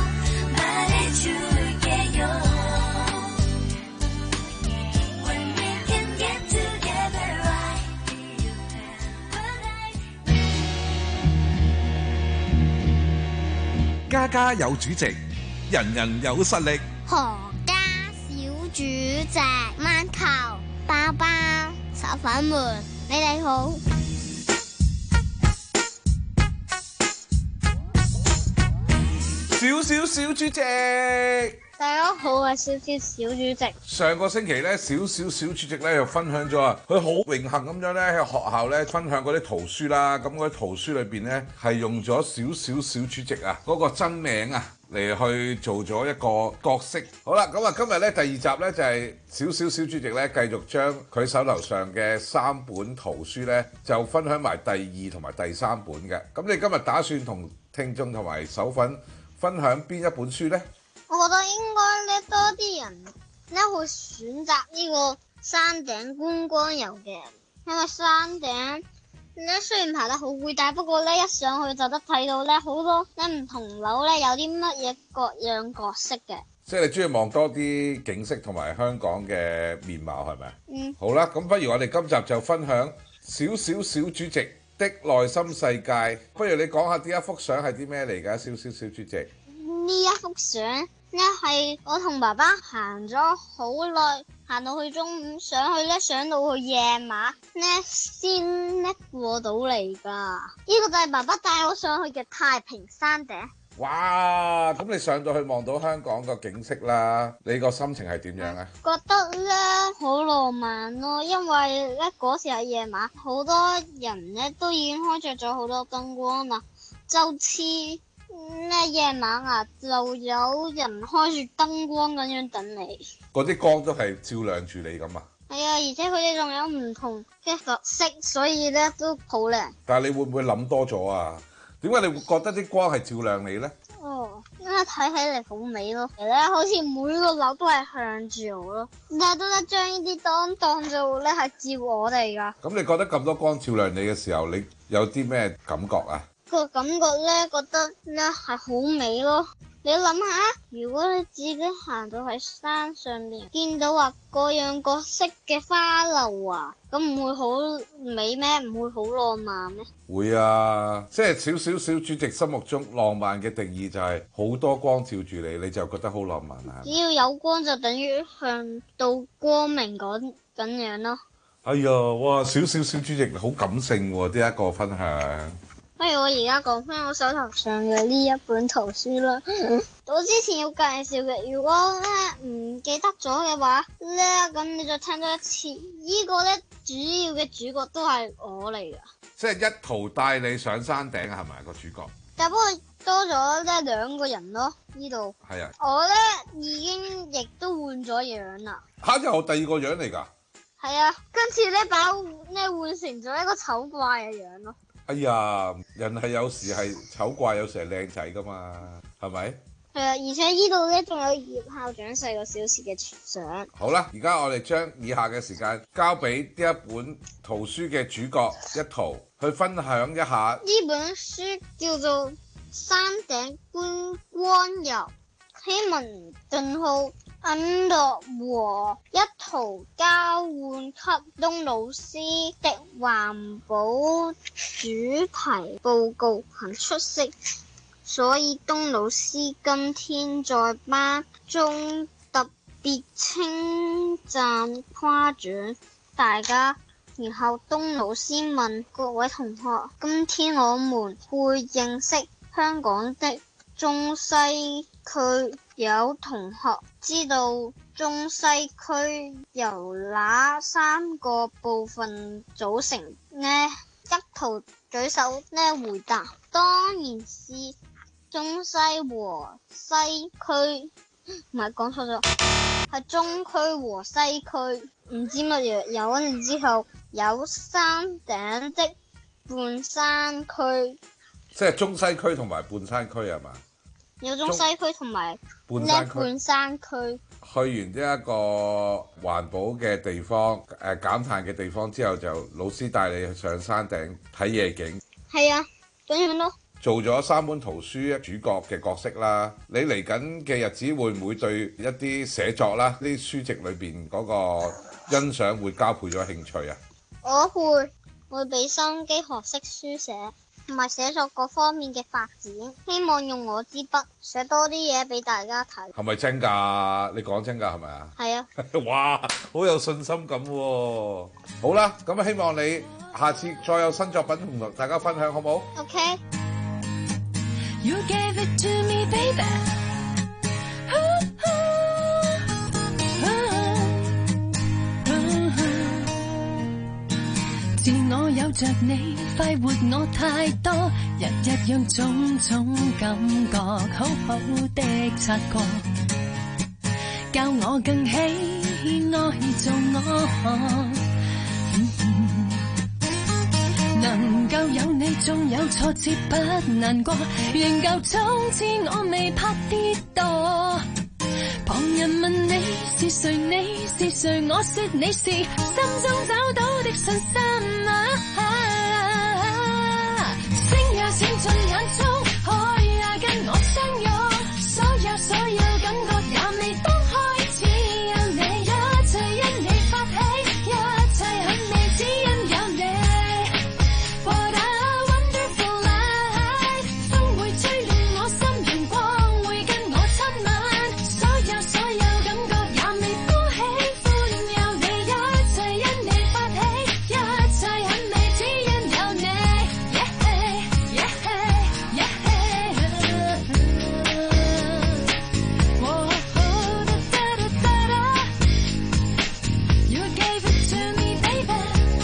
말해줄게요. When we can get together, I feel paradise. 家家有主席，人人有實力。 何家小主席，饅頭、包包、炒粉門，你哋好。 小小小主席。 大家好，我係小小小主席。 上個星期咧，小小小主席咧又分享咗啊，佢好榮幸咁樣咧喺學校咧分享嗰啲圖書啦。咁嗰啲圖書裏邊咧係用咗小小小主席啊嗰個真名啊嚟去做咗一個角色。好啦，咁啊今日咧第二集咧就係小小小主席咧繼續將佢手頭上嘅三本圖書咧就分享埋第二同埋第三本嘅。咁你今日打算同聽眾同埋手粉分享邊一本書呢？ 我覺得應該咧多啲人咧會選擇呢個山頂觀光遊嘅，因為山頂咧雖然爬得好攰，但係不過咧一上去就得睇到咧好多咧唔同樓咧有啲乜嘢各樣角色嘅。 即係你中意望多啲景色同埋香港嘅面貌係咪？ 嗯。 好啦，咁不如我哋今集就分享小小小主席的內心世界。不如你講下呢一幅相係啲咩嚟㗎？小小小主席。 呢一幅相咧係我同爸爸行咗好耐，行到去中午，上去咧上到去夜晚咧先咧過到嚟噶。呢個就係爸爸帶我上去嘅太平山頂。 哇！咁你上到去望到香港個景色啦，你個心情係點樣啊？ 覺得咧好浪漫咯，因為咧嗰時係夜晚，好多人咧都已經開着咗好多燈光啦，就似咧夜晚啊，就有人開住燈光咁樣等你。 嗰啲光都係照亮住你咁啊？ 係啊，而且佢哋仲有唔同嘅角色，所以咧都好靚。 但係你會唔會諗多咗啊？點解你會覺得啲光係照亮你呢？ 哦，因為睇起嚟好美咯，其實咧好似每個樓都係向住我咯，但係都咧將呢啲燈當做咧係照我哋噶。咁你覺得咁多光照亮你嘅時候，你有啲咩感覺啊？ 個感覺咧，覺得咧係好美咯。你諗下，如果你自己行到喺山上面，見到話各樣各色嘅花樓啊，咁唔會好美咩？唔會好浪漫咩？會啊，即係小小小主席心目中浪漫嘅定義就係好多光照住你，你就覺得好浪漫啊。只要有光就等於向到光明嗰咁樣咯。哎呀，哇！小小小主席好感性喎，呢一個分享。不如我而家講翻我手頭上嘅呢一本圖書啦。我之前要介紹嘅，如果咧唔記得咗嘅話咧，咁你再聽多一次。呢個咧主要嘅主角都係我嚟噶。即係一途帶你上山頂係咪個主角？但不過多咗咧兩個人咯，呢度。係啊。我咧已經亦都換咗樣啦。嚇！又第二個樣嚟㗎？係啊，跟住咧把咧換成咗一個醜怪嘅樣咯。哎呀，人係有時係醜怪，有時係靚仔噶嘛，係咪？係啊，而且呢度咧仲有葉校長細個小時嘅相。好啦，而家我哋將以下嘅時間交俾呢一本圖書嘅主角一圖去分享一下。呢本書叫做《山頂觀光遊》，希文頓號銀樂和一圖交換給東老師的環保主題報告很出色，所以東老師今天在班中特別稱讚誇獎大家。然後東老師問各位同學：今天我們會認識香港的中西區，有同學知道中西區由哪三個部分組成呢？一圖舉手呢回答，當然是中西和西區，唔係講錯咗，係中區和西區。唔知乜嘢有，跟住之後有山頂的半山區，即係中西區同埋半山區係嘛？有中西區同埋半山區。半山區去完呢一個環保嘅地方，誒、呃、減碳嘅地方之後，就老師帶你去上山頂睇夜景。係啊，咁樣咯。做咗三本圖書主角嘅角色啦，你嚟緊嘅日子會唔會對一啲寫作啦，呢啲書籍裏邊嗰個欣賞會加倍咗興趣啊？我會，會俾心機學識書寫同埋寫作各方面嘅發展，希望用我支筆寫多啲嘢俾大家睇。係咪真㗎？你講真㗎係咪啊？係啊！哇，好有信心咁喎！好啦，咁啊希望你下次再有新作品同大家分享，好唔好？OK。 You gave it to me, baby.自我有着你，快活我太多，日日讓種種感覺好好的察覺，教我更喜愛做我。能夠有你，縱有挫折不難過，仍舊從此我未怕跌墮。旁人問你是誰，你是誰，我說你是心中找到的信心啊！星也閃進眼中，海也跟我相擁，所有所有感覺也未當開始有你，一切因你發起，一切很美，只因有你。What a wonderful life， 風會吹亂我心，陽光會跟我親吻，所有所有感覺也未多喜歡有你，一切因你發起，一切很美，只因有你。Yeah, yeah, yeah. Whoa, da, da, da, da. You gave it to me, baby.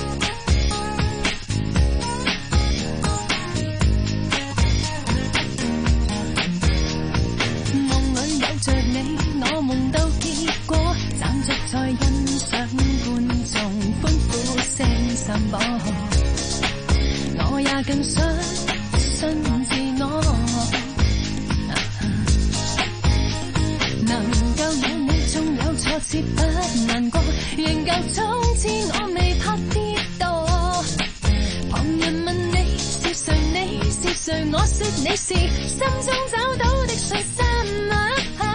夢裏有着你，我夢到結果，站着在欣賞觀眾歡呼聲散播，我也更相信自我。能夠有你，縱有挫折不難過，仍舊從此我未怕跌墮。旁人問你是誰，你是誰，我說你是心中找到的信心啊！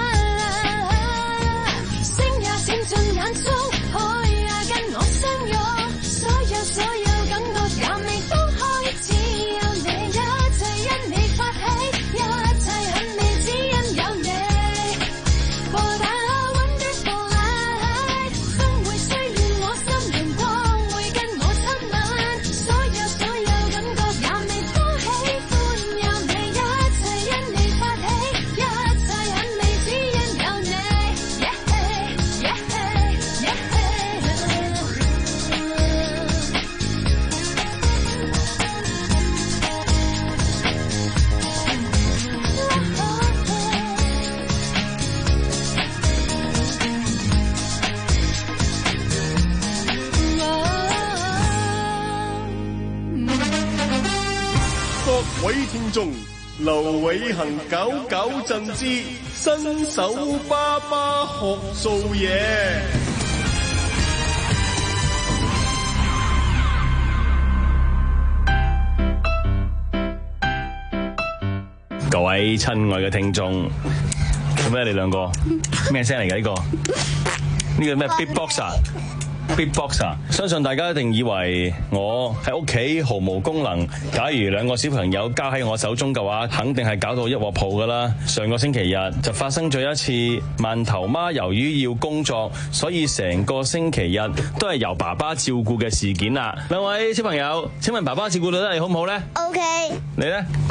星也閃進眼中，海也跟我相擁，所有所有感覺也未當開始有你，一切因你發起，一切很美，只因有你。What a wonderful life， 風會吹亂我心，陽光會跟我親吻，所有所有感覺也未多喜歡有你，一切因你發起，一切很美，只因有你。Yeah, yeah, yeah. 各位聽眾，劉偉恒九九震之新手爸爸學做嘢。 各位親愛嘅聽眾，做咩你兩個咩聲嚟㗎？呢個呢個咩 beatboxer？Beatboxer， 相信大家一定以為我喺屋企毫無功能。假如兩個小朋友交喺我手中嘅話，肯定係搞到一鑊泡㗎啦。上個星期日就發生咗一次饅頭媽由於要工作，所以成個星期日都係由爸爸照顧嘅事件啦。兩位小朋友，請問爸爸照顧到得你好唔好呢？ OK。 你呢？ 誒、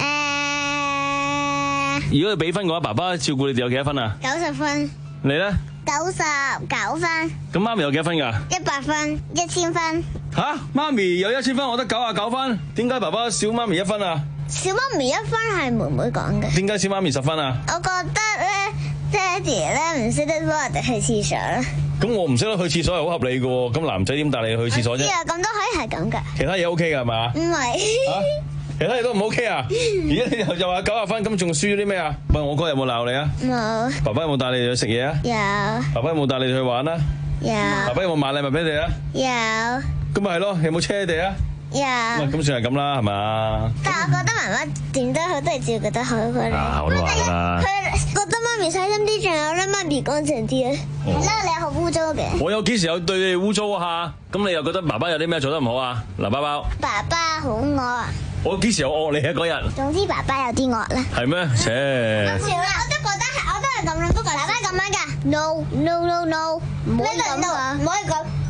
如果要俾分嘅話，爸爸照顧你哋有幾多分啊？ 九十分。 你呢？ 九十九分。 咁媽咪有幾多分㗎？ 一百分，一千分。 吓，媽咪有一千分，我得九啊九分，點解爸爸少媽咪一分啊？ 小媽咪一分係妹妹講嘅。 點解小媽咪十分啊？ 我覺得咧，爹哋咧唔識得幫人哋去廁所啦。 咁我唔識得去廁所係好合理嘅喎，咁男仔點帶你去廁所啫？ 知啊，咁都可以係咁㗎。 其他嘢 OK 㗎係嘛？ 唔係。 其他嘢都唔 OK 啊？而家你又又話九十分，咁仲輸咗啲咩啊？喂，我哥有冇鬧你啊？ 冇。 爸爸有冇帶你哋去食嘢啊？ 有。 爸爸有冇帶你哋去玩啊？ 有。 爸爸有冇買禮物俾你哋啊？ 有。 咁咪係咯，有冇車你哋啊？ 有。 咁算係咁啦，係嘛？ 但係我覺得媽媽點都好都係照顧得好佢哋。 啊，我都話啦。 佢覺得媽咪細心啲，仲有咧媽咪乾淨啲啊。係啦，你好污糟嘅。 我有幾時有對你哋污糟啊？咁你又覺得爸爸有啲咩做得唔好啊？嗱，包包。 爸爸好惡啊！ 我幾時有惡你啊？嗰日。 總之爸爸有啲惡啦。 係咩？切。 咁少啦，我都覺得係，我都係咁樣，不過爸爸咁樣㗎。No no no no，唔可以咁啊！唔可以咁。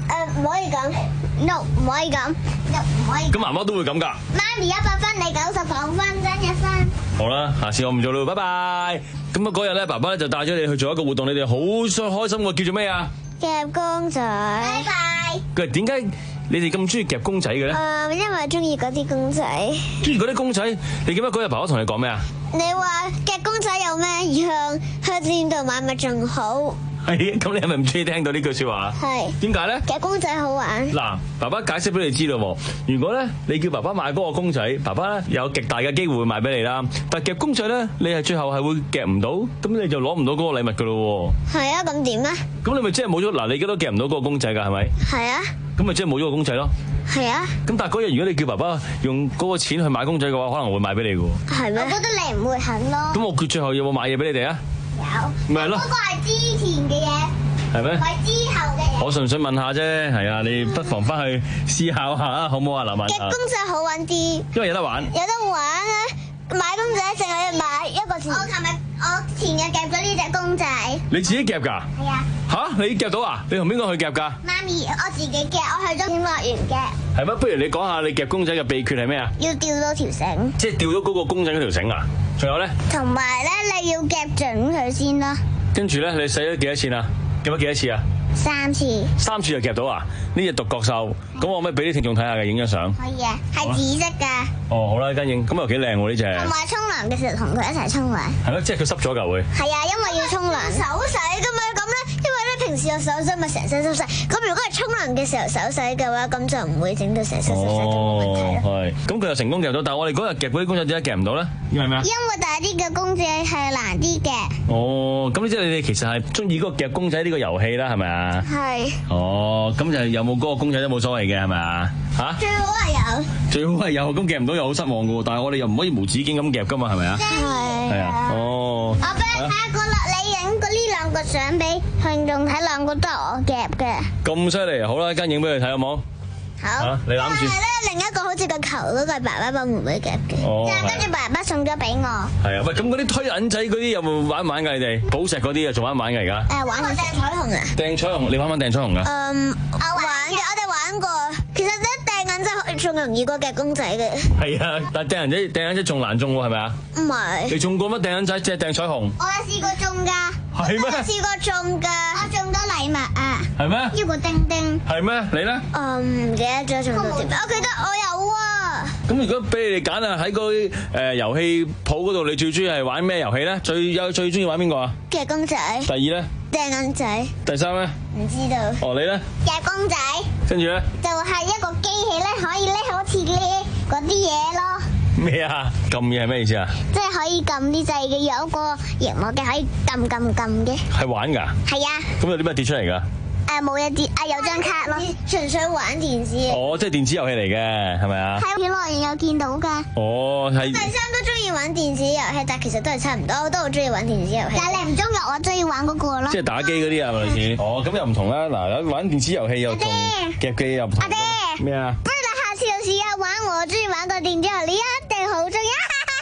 誒唔可以咁 ，no 唔可以咁，no 唔可以。 咁媽媽都會咁㗎。 媽咪一百分，你九十九分，真一分。 好啦，下次我唔做啦，拜拜。咁啊嗰日咧，爸爸咧就帶咗你去做一個活動，你哋好開心喎，叫做咩啊？ 夾公仔。拜拜。 佢話點解你哋咁中意夾公仔嘅咧？ 誒，因為中意嗰啲公仔。 中意嗰啲公仔，你記得嗰日爸爸同你講咩啊？ 你話夾公仔有咩用？去店度買咪仲好。 係，咁你係咪唔中意聽到呢句説話？ 係。 點解咧？ 夾公仔好玩。 嗱，爸爸解釋俾你知咯。如果咧你叫爸爸買嗰個公仔，爸爸咧有極大嘅機會會買俾你啦。但係夾公仔咧，你係最後係會夾唔到，咁你就攞唔到嗰個禮物噶咯。 係啊，咁點啊？ 咁你咪即係冇咗嗱，你而家都夾唔到嗰個公仔㗎，係咪？ 係啊。 咁咪即係冇咗個公仔咯。係啊。 咁但係嗰日如果你叫爸爸用嗰個錢去買公仔嘅話，可能會買俾你㗎喎。 係咩？我覺得你唔會肯咯。 咁我最後有冇買嘢俾你哋啊？有。咪係咯。 嗰個係之前嘅嘢。 係咩？ 唔係之後嘅嘢。 我純粹問下啫，係啊，你不妨翻去思考下啊，好唔好啊？嗱，問下。 夾公仔好玩啲， 因為有得玩。 有得玩啊！買公仔淨係買一個錢。我琴日我前日夾咗呢隻公仔。 你自己夾㗎？ 係啊。 吓？你夾到啊？你同邊個去夾㗎？ 媽咪，我自己夾，我去咗天樂園夾。 係咩？不如你講下你夾公仔嘅秘訣係咩啊？ 要吊到條繩。 即係吊到嗰個公仔嗰條繩啊？仲有咧？ 同埋咧，你要夾準佢先啦。 跟住咧，你使咗幾多錢啊？夾咗幾多次啊？ 三次。 三次就夾到啊？呢隻獨角獸，咁我可唔可以俾啲聽眾睇下嘅，影張相？ 可以啊，係紫色㗎。 哦，好啦，跟影，咁又幾靚喎呢隻。 同埋沖涼嘅時候同佢一齊沖涼。 係咯，即係佢濕咗嚿會。 係啊，因為要沖涼。手洗㗎嘛，咁咧，因為咧平時有手洗咪成身濕晒，咁如果係沖涼嘅時候手洗嘅話，咁就唔會整到成身濕晒咁嘅問題咯。 係，咁佢又成功夾到，但係我哋嗰日夾嗰啲公仔點解夾唔到咧？因為咩啊？ 因為大啲嘅公仔係難啲嘅。 哦，咁即係你哋其實係中意嗰個夾公仔呢個遊戲啦，係咪啊？ 係。 哦，咁就有冇嗰個公仔都冇所謂嘅，係咪啊？嚇？ 最好係有。 最好係有，咁夾唔到又好失望嘅喎。但係我哋又唔可以無止境咁夾噶嘛，係咪啊？ 係。 係啊。哦。 我俾你睇個啦，你影過呢兩個相俾聽眾睇，兩個都係我夾嘅。 咁犀利，好啦，跟影俾佢睇好冇？ 好。 你攬住。 但係咧，另一個好似個球嗰個係爸爸幫妹妹夾嘅。 哦。 跟住爸爸送咗俾我。 係啊，喂，咁嗰啲推銀仔嗰啲有冇玩唔玩㗎？你哋寶石嗰啲啊，仲玩唔玩㗎而家？ 誒，玩過掟彩虹啊！ 掟彩虹，你玩唔玩掟彩虹啊？ 嗯，我玩嘅，我哋玩過。其實咧，掟銀仔仲容易過夾公仔嘅。 係啊，但係掟銀仔掟銀仔仲難中喎，係咪啊？ 唔係。你中過乜掟銀仔？即係掟彩虹。 我有試過中㗎。係咩？我有試過中㗎，我中咗禮物啊。 係咩？ 呢個叮叮。 係咩？你咧？ 嗯，唔記得咗中到點。我記得我有啊。 咁如果俾你哋揀啊，喺嗰啲誒遊戲鋪嗰度，你最中意係玩咩遊戲咧？最有最中意玩邊個啊？ 夾公仔。 第二咧？ 掟銀仔。 第三咧？ 唔知道。 哦，你咧？ 夾公仔。 跟住咧？ 就係一個機器咧，可以咧好似呢嗰啲嘢咯。 咩啊？撳嘢係咩意思啊？ 即係可以撳啲掣嘅，有個熒幕嘅可以撳撳撳嘅。 係玩㗎？係啊。 咁有啲咩跌出嚟㗎？ 誒冇一啲啊，有張卡咯，純粹玩電視。 哦，即係電子遊戲嚟嘅，係咪啊？ 喺片樂園有見到㗎。 哦，係。 第三都中意玩電子遊戲，但其實都係差唔多，我都好中意玩電子遊戲。但係你唔中意，我中意玩嗰個咯。 即係打機嗰啲啊，類似。哦，咁又唔同啦。嗱，有玩電子遊戲又同夾機又唔同。阿爹。咩啊？ 不如你下次又試下玩我中意玩個電子遊戲，你一定好中意。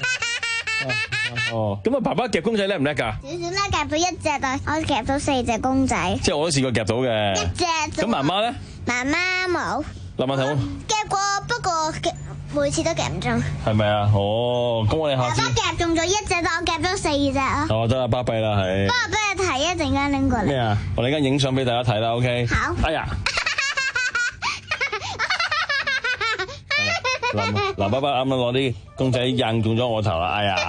哦，咁啊，爸爸夾公仔叻唔叻㗎？ 少少啦，夾到一隻啊，我夾到四隻公仔。 即係我都試過夾到嘅。 一隻。 咁媽媽咧？ 媽媽冇。 諗下睇。 夾過，不過夾每次都夾唔中。 係咪啊？哦，咁我哋下次。 爸爸夾中咗一隻，但我夾咗四隻啊。 哦，得啦，巴閉啦，係。 不過俾你睇一陣間拎過嚟。 咩啊？我哋而家影相俾大家睇啦 ，OK？ 好。 哎呀！嗱嗱，爸爸啱啱攞啲公仔印中咗我頭啦，哎呀！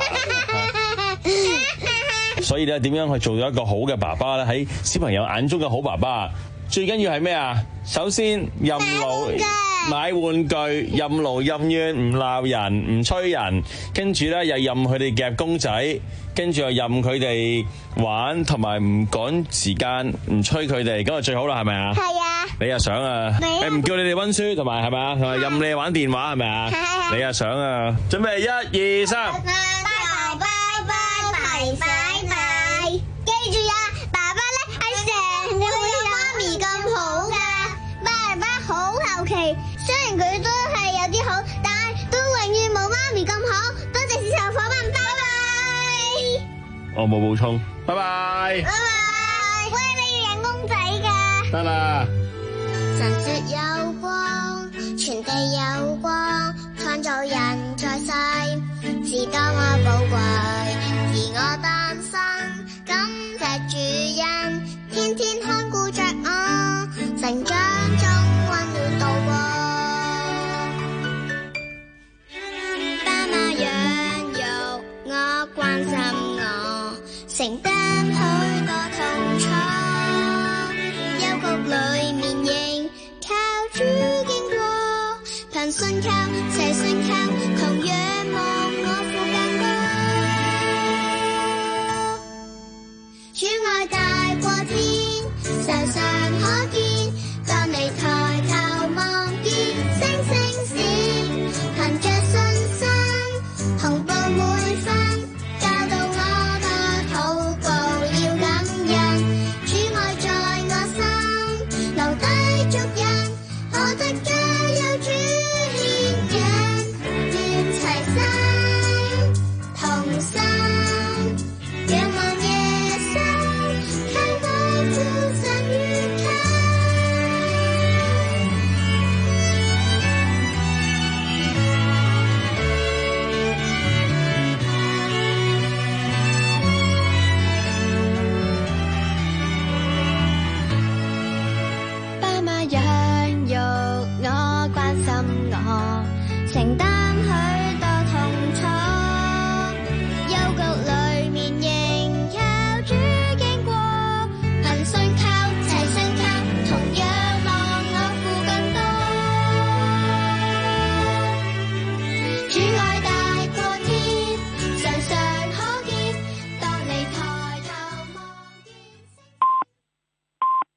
所以咧，點樣去做咗一個好嘅爸爸咧？喺小朋友眼中嘅好爸爸，最緊要係咩啊？首先任勞買玩具，任勞任怨，唔鬧人，唔催人，跟住咧又任佢哋夾公仔，跟住又任佢哋玩，同埋唔趕時間，唔催佢哋，咁就最好啦，係咪啊？係啊！你又想啊？誒唔叫你哋温書，同埋係咪啊？同埋任你玩電話，係咪啊？你又想啊？準備一二三。 拜拜拜拜拜拜！記住啊，爸爸咧係成日會有媽咪咁好噶。爸爸好後期，雖然佢都係有啲好，但係都永遠冇媽咪咁好。多謝市場伙伴，拜拜。 我冇補充，拜拜。 拜拜。喂，你要影公仔㗎？ 得啦。 神說有光，全地有光，創造人在世，是多麼寶貴，自我單身。